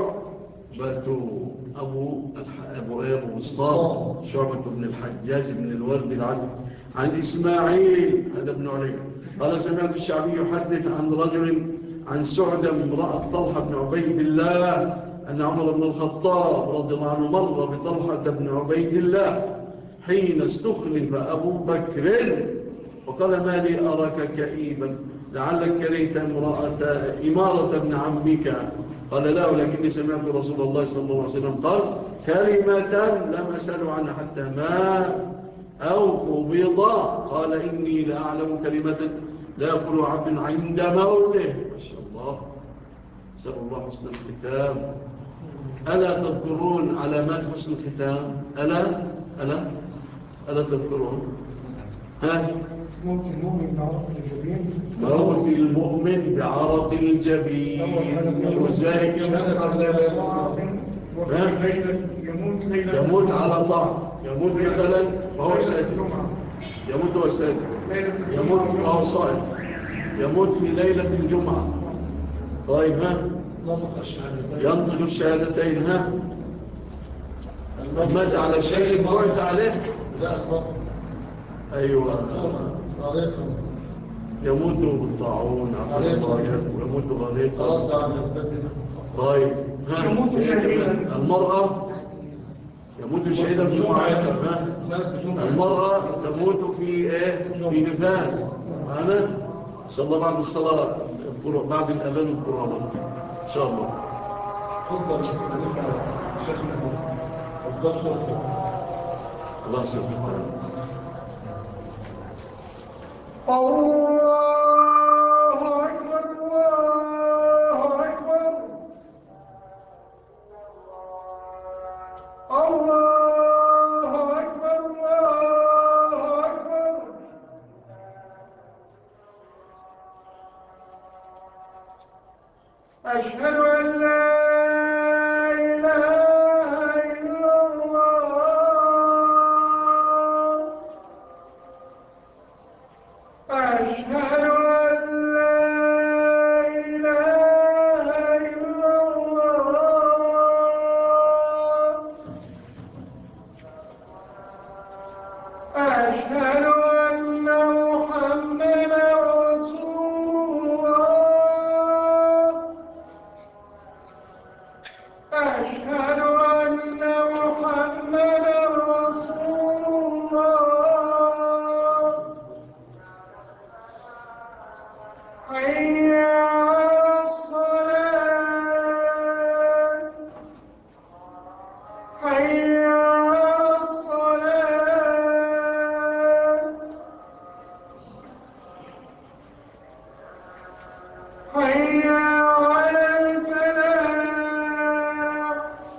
شعبة أبو أبو أبو مصطفى شعبة بن الحجاج بن الورد العدل عن إسماعيل هذا ابن علي. قال سمعت الشعبي يحدث عن رجل عن سعدة امرأة طلحة بن عبيد الله أن عمر بن الخطاب رضي الله عنه مر بطلحة بن عبيد الله حين استخلف أبو بكر وقال ما لي أراك كئيبا لعلك كرهت امرأة إمارة ابن عمك. قال لا ولكني سمعت رسول الله صلى الله عليه وسلم قال كلمة لم أسأل عنها حتى ما أو قبض. قال إني لأعلم كلمة لا يقول عبد عند موته. ما شاء الله سأل الله حسن الختام. ألا تذكرون علامات حسن الختام؟ ألا ألا ألا تذكرون؟ ها ممكن مؤمن بعرق الجبين موت المؤمن بعرق الجبين. شو ذلك؟ يموت ليلة يموت على طعم، يموت مثلا وهو ساجد، يموت وهو ساجد، يموت وهو صائم، يموت في ليلة الجمعة. طيب ها ينطق الشهادتين. ها مات على شيء بعث عليه. أيوة يموت بالطاعون يموت غريقا. طيب ها المرأة يموت شهيدا في معركة. ها المرأة تموت في ايه في نفاس. أنا إن شاء الله بعد الصلاة بعد الأذان القرآن إن شاء الله. خطبة بتستهدفها شيخنا أصدار شرطة. الله يسلمك. الله أكبر الله أكبر الله أكبر الله أكبر. أشهد أن لا إله إلا الله. أشهد أن لا إله إلا الله. أشهد أن محمدا رسول الله. أشهد أن محمدا رسول الله. حي على الصلاة. حي على الصلاة. حي على الفلاح.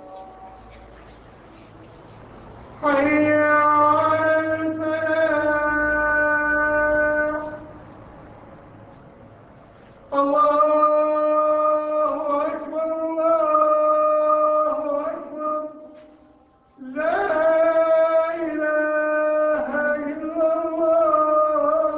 حي على الفلاح. الله أكبر الله أكبر. لا إله إلا الله.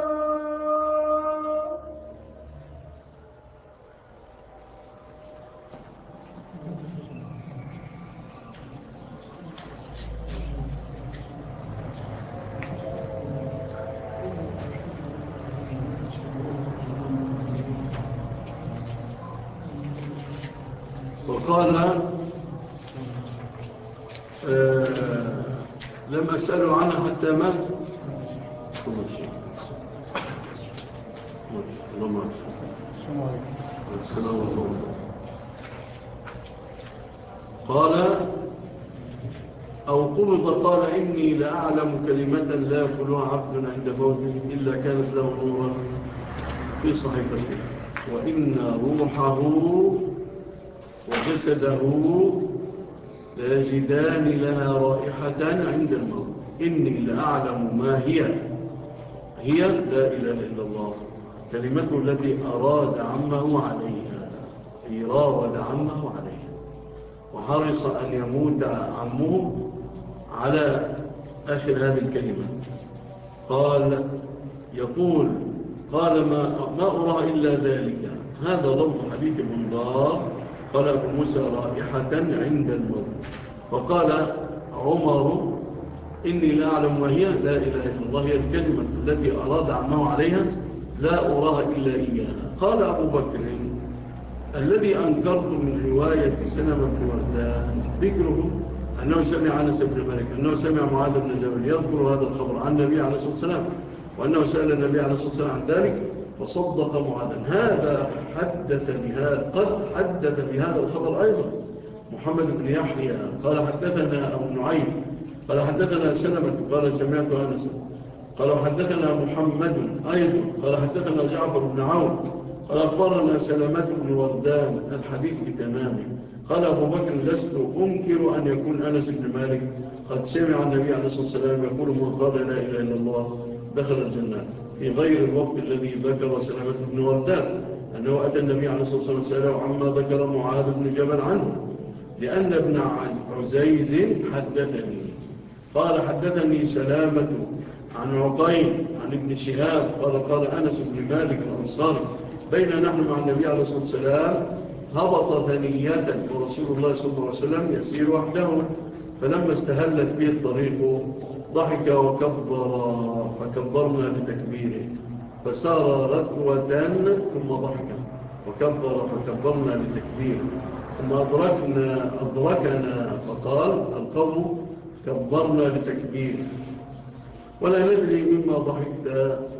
وقال آه لم أسأله عنها حتى مات. الله معك. السلام عليكم. قال أو قبض قال إني لأعلم كلمة لا يقولها عبد عند موته إلا كانت له نورا في صحيفته وإن روحه وجسده ليجدان لها رائحة عند الموت. إني لأعلم ما هي هي لا إله إلا الله كلمته التي أراد عمه عليها في راود عمه عليها وحرص أن يموت عمه على آخر هذه الكلمة. قال يقول قال ما, ما أرى إلا ذلك. هذا لفظ حديث المنظار. قال أبو موسى رائحة عند الموت. فقال عمر إني لا أعلم ما هي لا إله إلا الله هي الكلمة التي أراد عمه عليها لا أراها إلا إياها. قال أبو بكر الذي أنكرت من رواية سلمة بن وردان ذكره أنه سمع أنس بن مالك أنه سمع معاذ بن جبل يذكر هذا الخبر عن النبي عليه الصلاة والسلام وأنه سأل النبي عليه الصلاة والسلام عن ذلك فصدق معاذا. هذا حدث بهذا قد حدث بهذا الخبر أيضا محمد بن يحيى قال حدثنا أبو نعيم قال حدثنا سلمة قال سمعت أنس قال حدثنا محمد أيضا قال حدثنا جعفر بن عون قال أخبرنا سلمة بن وردان الحديث بتمامه. قال أبو بكر لست أنكر أن يكون أنس بن مالك قد سمع النبي عليه الصلاة والسلام يقول من قال لا إله إلا الله دخل الجنة في غير الوقت الذي ذكر سلمة بن وردان أنه أتى النبي عليه الصلاة والسلام سأله عما ذكر معاذ بن جبل عنه لأن ابن عزيز حدثني. قال حدثني سلامة عن عقيل عن ابن شهاب قال قال أنس بن مالك الأنصاري بين نحن مع النبي عليه الصلاة والسلام هبط ثنية ورسول الله صلى الله عليه وسلم يسير وحده فلما استهلت به الطريق ضحك وكبر فكبرنا لتكبيره فسار ركوة ثم ضحك وكبر فكبرنا لتكبيره ثم أدركنا, أدركنا فقال القوم كبرنا لتكبيره ولا ندري مما ضحكت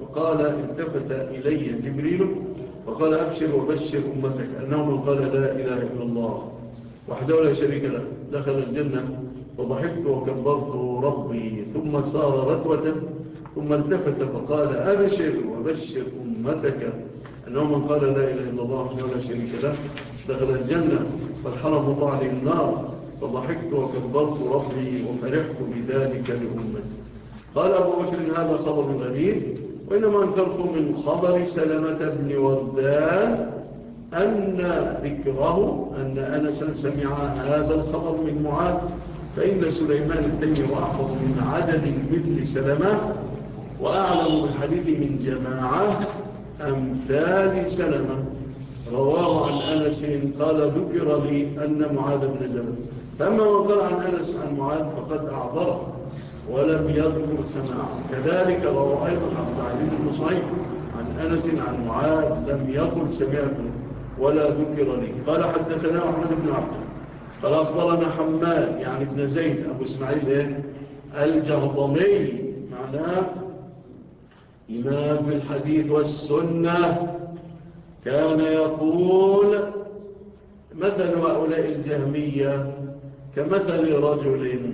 فقال التفت إلي جبريل فقال أبشر وبشر أمتك أنه من قال لا إله إلا الله وحده لا شريك له دخل الجنة. فضحكت وكبرت ربي ثم سار رتوة ثم التفت فقال أبشر وبشر أمتك أنه من قال لا إله إلا الله وحده لا شريك له دخل الجنة فالحرم الله عليه النار. فضحكت وكبرت ربي وفرحت بذلك لأمتي. قال أبو بكر هذا خبر غريب وإنما أنكرت من خبر سلمة بن وردان أن ذكره أن أنس سمع هذا الخبر من معاذ فإن سليمان التيمي أحفظ من عدد مثل سلمة وأعلم بالحديث من جماعة أمثال سلمة. رواه عن أنس قال ذكر لي أن معاذ بن جبل. فأما من قال عن أنس عن معاذ فقد أعذره ولم يذكر سماعه. كذلك رواه أيضا عبد العزيز بن صهيب عن أنس عن معاذ لم يقل سمعته ولا ذكر لي. قال حدثنا أحمد بن عبد قال أخبرنا حماد يعني ابن زيد أبو إسماعيل إيه؟ الجهضمي معناه إمام في الحديث والسنة كان يقول مثل هؤلاء الجهمية كمثل رجل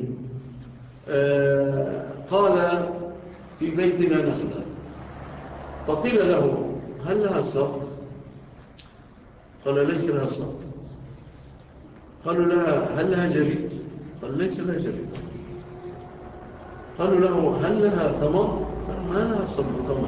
آه قال في بيتنا نخلة فقيل له هل لها سقف؟ قال ليس لها سقف. قالوا لها هل لها جريد؟ قال ليس لها جريد. قالوا له هل لها ثمر؟ قال ما لها ثمر.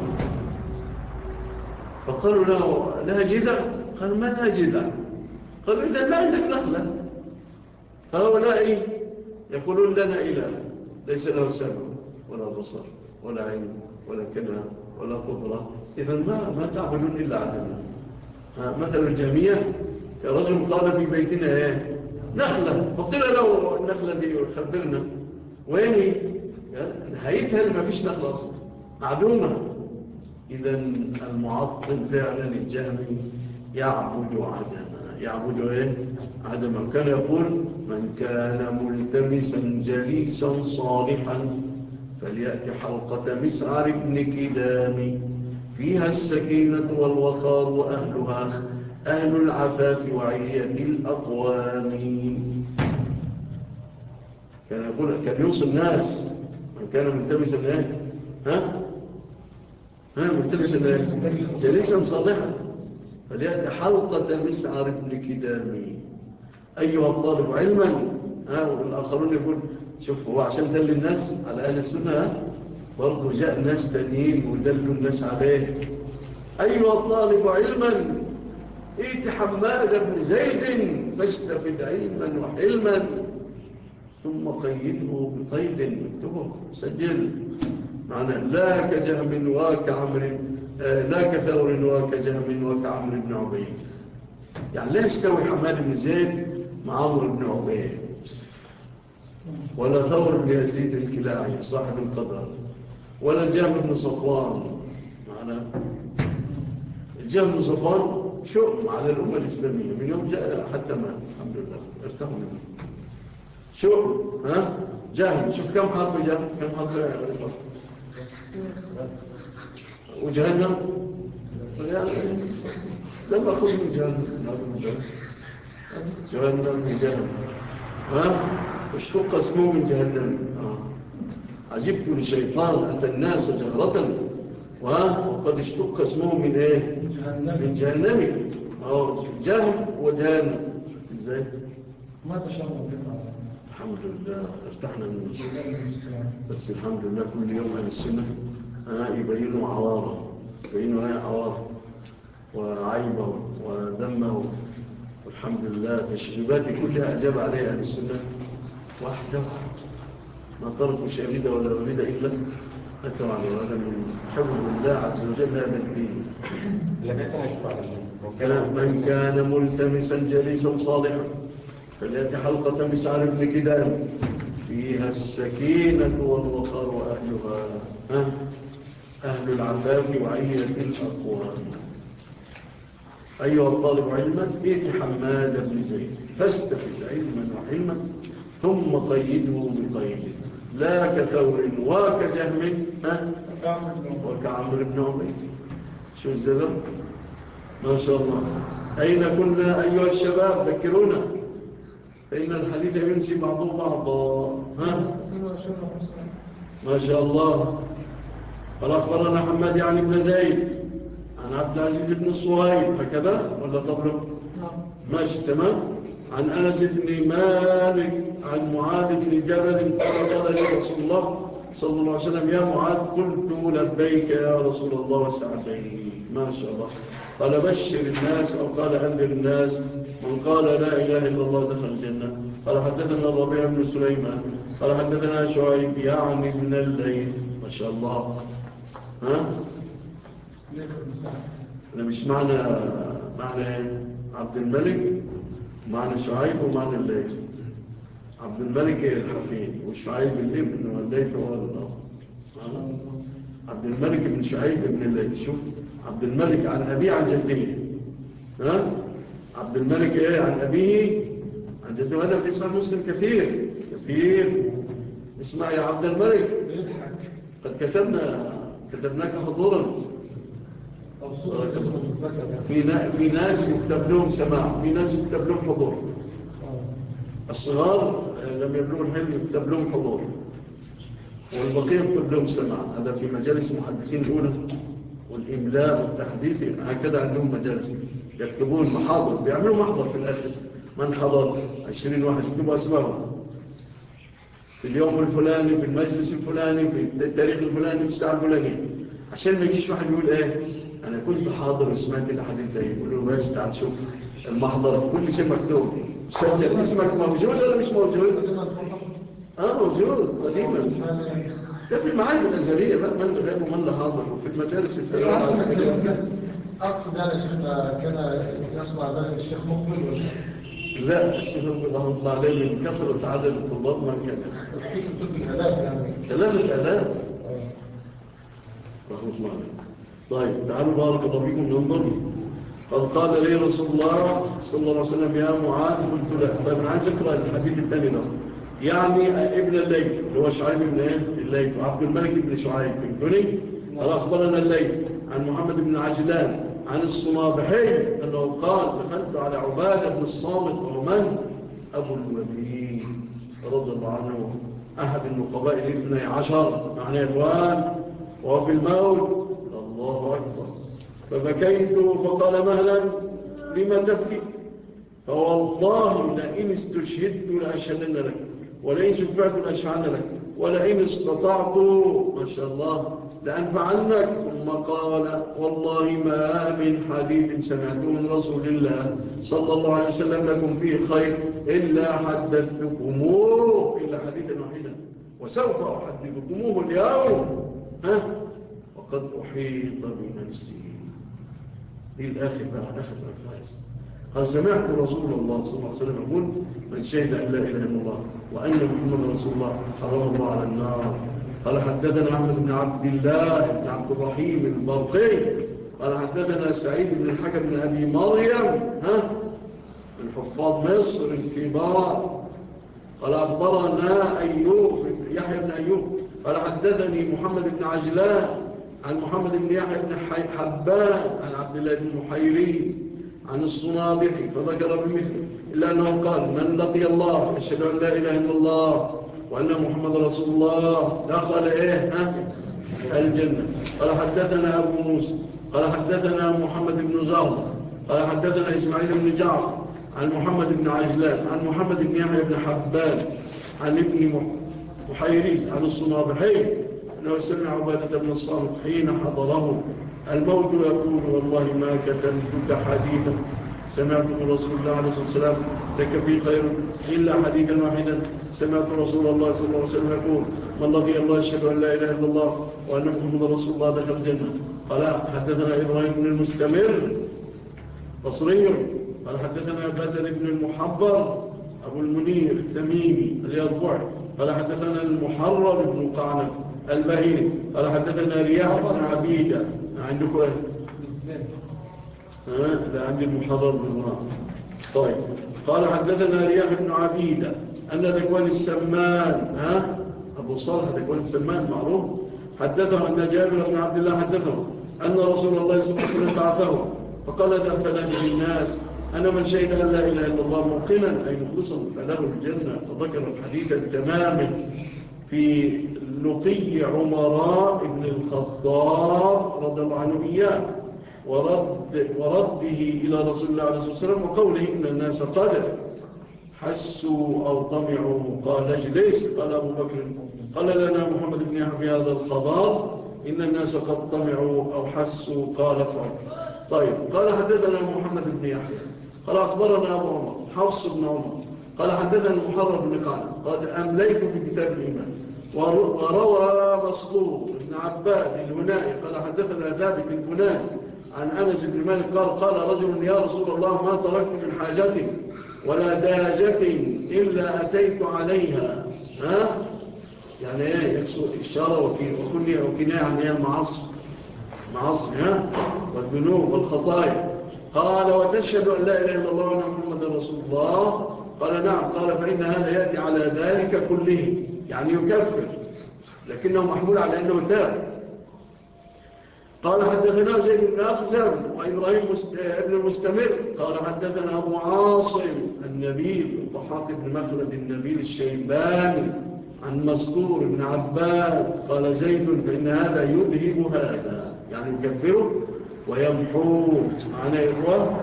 فقالوا له لها جذع؟ قال ما لها جذع. قالوا إذا ما عندك نخلة. فهؤلاء يقولون لنا إله ليس له سمع ولا بصر ولا عين ولا كلام ولا قدرة إذا ما, ما تعبدون إلا عدنا. مثل الجميع رجل قال في بيتنا ايه نخلة فقيل له النخلة دي خبرنا وين هي نهايتها ما فيش نخلة أصلا معدومة. إذا المعطل فعلا الجهمي يعبد عدما يعبد ايه عدما. كان يقول من كان ملتمسا جليسا صالحا فليأتي حلقة مسعر بن كدام فيها السكينة والوقار وأهلها أهل العفاف وعلية الأقوام. كان يقول كان يوصي الناس من كان ملتمسا ايه ها ها ملتمسا ايه جليسا صالحا فليأتي حلقة مسعر بن كدام أيها الطالب علما. ها والآخرون يقول شوف هو عشان دل الناس على أهل السنة برضو جاء ناس تانيين ودلوا الناس عليه. أيها الطالب علما ائت حماد بن زيد فاستفد علما وحلما ثم قيده بقيد اكتبه سجل معنى لا كجهم وكعمر لا كثور وكجهم وكعمر بن عبيد. يعني لا يستوي حماد بن زيد مع عمرو بن عبيد ولا ثور بن يزيد الكلاعي صاحب القدر ولا الجهم بن صفوان. معنى الجهم بن صفوان شؤم على الأمة الإسلامية من يوم جاء حتى ما الحمد لله ارتقوا منه شؤم. ها جهم شوف كم حرف جهم كم حرف وجهنم لما أخذ من جهنم جهنم من جهنم ها اشتق اسمه من جهنم. عجبت لشيطان أتى الناس جهرة وقد اشتق اسمه من ايه من جهنم. اه جهم وجهنم ازاي ما تشرب بك الحمد لله ارتحنا منه بس الحمد لله كل يوم أهل السنة ها يبينوا عواره يبينوا ايه عواره وعيبه وذمه والحمد لله تشريباتي كلها أجاب عليها أهل السنة واحدة ما تركوا شريدة ولا وليدة إلا أتوا على هذا من حفظ الله عز وجل هذا الدين. من كان ملتمسا جليسا صالحا فليأتي حلقة مسعر بن كدام فيها السكينة والوقار وأهلها أهل العفاف وعية الأقوام. أيها الطالب علما ائت حماد بن زيد فاستفد علما وحلما ثم قيده بقيد لا كثور وكجهم وكعمرو بن عمير. شو الزلم؟ ما شاء الله. أين كنا أيها الشباب؟ ذكرونا، فإن الحديث ينسي بعضه بعضا. ها؟ ما شاء الله. قال أخبرنا حماد يعني بن زيد عن عبد العزيز بن صهيب، هكذا ولا قبله؟ ماشي تمام. عن أنس بن مالك عن معاذ بن جبل قال قال لي رسول الله صلى الله عليه وسلم يا معاذ، قلت لبيك يا رسول الله وسعديك. ما شاء الله. قال بشر الناس أو قال أنذر الناس، من قال لا إله إلا الله دخل الجنة. قال حدثنا الربيع بن سليمان قال حدثنا شعيب يعني من الليل. ما شاء الله. ها؟ أنا مش معنى معنى عبد الملك، معنى شعيب ومعنى الليل. عبد الملك الحفيد وشعيب الابن والليث هو الأب. عبد الملك بن شعيب بن الليث. شوف، عبد الملك عن أبيه عن جده. ها؟ عبد الملك إيه عن أبيه عن جده. هذا في صحيح مسلم كثير كثير. اسمع يا عبد الملك، قد كتبنا كتبناك حضورا. في في ناس يكتب لهم سماع، في ناس يكتب لهم حضور. الصغار لم يبلغوا الحلم يكتب لهم حضور، والبقية يكتب لهم سماع. هذا في مجالس المحدثين الأولى والإملاء والتحديث، هكذا عندهم مجالس يكتبون محاضر، بيعملوا محضر في الآخر. من حضر عشرين واحد يكتبوا أسمائهم في اليوم الفلاني، في المجلس الفلاني، في التاريخ الفلاني، في الساعة الفلانية، عشان ما يجيش واحد يقول ايه انا كنت حاضر وسمعت الحديث ده. يقولوا بس تعال شوف المحضر، كل شيء مكتوب. سجل اسمك موجود ولا مش موجود؟ اه موجود قديما. ده في المعاهد الازهريه بقى، من غير ومن لا حاضر، وفي المدارس الثانويه العسكريه. اقصد يعني شيخنا كان يسمع ذلك الشيخ مقبل ولا لا؟ الشيخ مقبل رحمه الله عليه من كثره عدد الطلاب ما كان الالاف يعني ثلاثه الاف رحمه الله عليه. طيب تعالوا بارك الله فيكم ننظر. قال قال لي رسول الله صلى الله عليه وسلم يا معاذ، قلت لا. طيب انا عايز اقرا الحديث الثاني ده. يعني ابن الليث اللي هو شعيب بن ايه الليث، وعبد الملك بن شعيب. فهمتني؟ قال اخبرنا الليث عن محمد بن عجلان عن الصنابحي انه قال دخلت على عباده بن الصامت وهو من؟ ابو الوليد رضي الله عنه، احد النقباء الاثني عشر. معنى اخوان وهو في الموت. الله أكبر. فبكيت فقال مهلا لما تبكي؟ فوالله لئن استشهدت لأشهدن لك، ولئن شفعت لأشفعن لك، ولئن استطعت ما شاء الله لأنفعنك. ثم قال والله ما من حديث سمعته من رسول الله صلى الله عليه وسلم لكم فيه خير إلا حدثتكموه، إلا حديثا واحدا وسوف أحدثكموه اليوم. ها؟ وقد أحيط بنفسي. دي الآخر بقى، آخر الأفلاس. قال سمعت رسول الله صلى الله عليه وسلم يقول من شهد أن لا إله إلا الله وأن محمد رسول الله حرم الله على النار. قال حدثنا أحمد بن عبد الله بن عبد الرحيم البرقي قال حدثنا سعيد بن الحكم بن أبي مريم ها من حفاظ مصر الكبار. قال أخبرنا أيوب يحيى بن أيوب قال حدثني محمد بن عجلان عن محمد بن يحيى بن حبان عن عبد الله بن محيريز عن الصنابحي فذكر بمثله، إلا أنه قال من لقي الله يشهد أن لا إله إلا الله وأن محمد رسول الله دخل إيه ها الجنة. قال حدثنا أبو موسى قال حدثنا محمد بن زهر قال حدثنا إسماعيل بن جعفر عن محمد بن عجلان عن محمد بن يحيى بن حبان عن ابن محيريز عن الصنابحي أنه سمع عبادة بن الصامت حين حضره الموت يقول والله ما كتمتك حديثا سمعت من رسول الله عليه الصلاة والسلام لك في خير إلا حديثا واحدا سمعت رسول الله صلى الله عليه وسلم يقول من لقي الله يشهد أن لا إله إلا الله وأن محمد رسول الله دخل الجنة. قال حدثنا إبراهيم بن المستمر بصري قال حدثنا بدر بن المحبر أبو المنير التميمي اليربوعي قال حدثنا المحرر بن قعنب البهيلي قال حدثنا رياح بن عبيدة. عندكم ايه؟ ها لا عندي المحرر بن نار. طيب قال حدثنا رياح بن عبيدة أن ذكوان السمان ها أبو صالح ذكوان السمان معروف حدثه أن جابر بن عبد الله حدثه أن رسول الله صلى الله عليه وسلم بعثه فقال ذا فنادي للناس أنا من شهد أن لا إله إلا الله موقنا أي مخلصا فله الجنة. فذكر الحديث التمام في لقي عمراء بن الخطاب رضي الله عنه إياه ورد ورده إلى رسول الله عليه الصلاة والسلام وقوله إن الناس قد حسوا أو طمعوا قال اجلس. قال أبو بكر قال لنا محمد بن يحيى في هذا الخبر إن الناس قد طمعوا أو حسوا قال اقعد. طيب قال حدثنا محمد بن يحيى قال أخبرنا أبو عمر حفص بن عمر قال حدثنا المحرر بن قعنب قد أمليت في كتاب الإيمان. وروى مسطور بن عباد الهنائي قال حدثنا ثابت البناني عن أنس بن مالك قال قال رجل يا رسول الله ما تركت من حاجة ولا داجة إلا أتيت عليها. ها يعني ايه يكسو إشارة وكناية عن ايه المعاصي معاصي ها والذنوب والخطايا. قال وتشهد أن لا إله إلا الله وأن محمدا رسول الله قال نعم. قال فإن هذا يأتي على ذلك كله يعني يكفر لكنه محمول على أنه تاب. قال حدثنا زيد بن أخزم وإبراهيم مست... ابن المستمر قال حدثنا أبو عاصم النبيل الضحاك بن مخلد النبيل الشيباني عن مسطور بن عباد قال زيد فإن هذا يذهب هذا يعني يكفره ويمحوه معنا يا إخوان.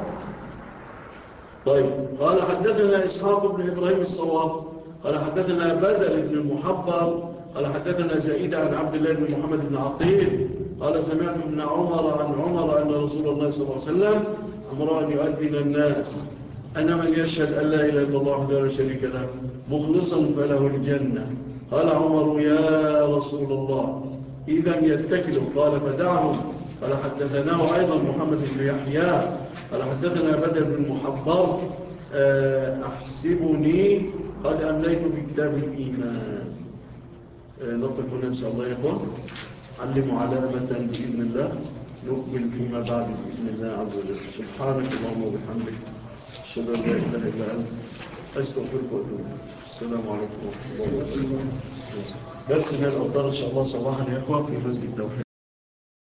طيب قال حدثنا إسحاق بن إبراهيم الصواب قال حدثنا بدل بن المحبر قال حدثنا زائدة عن عبد الله بن محمد بن عقيل قال سمعت ابن عمر عن عمر أن رسول الله صلى الله عليه وسلم أمر أن يؤذن الناس أن من يشهد أن لا إله إلا الله وحده لا شريك له مخلصا فله الجنة. قال عمر يا رسول الله إذا يتكلوا قال فدعهم. قال حدثناه أيضا محمد بن يحيى قال حدثنا بدر بن محبر أحسبني قد أمليت في كتاب الإيمان. نقف هنا إن شاء الله يا إخوان علموا علامة بإذن الله نقبل فيما بعد بإذن الله عز وجل. سبحانك اللهم وبحمدك أشهد أن لا إله إلا أنت أستغفرك وأتوب إليك. السلام عليكم ورحمة الله وبركاته. درسنا الأفضل إن شاء الله صباحا يا إخوان في مسجد التوحيد.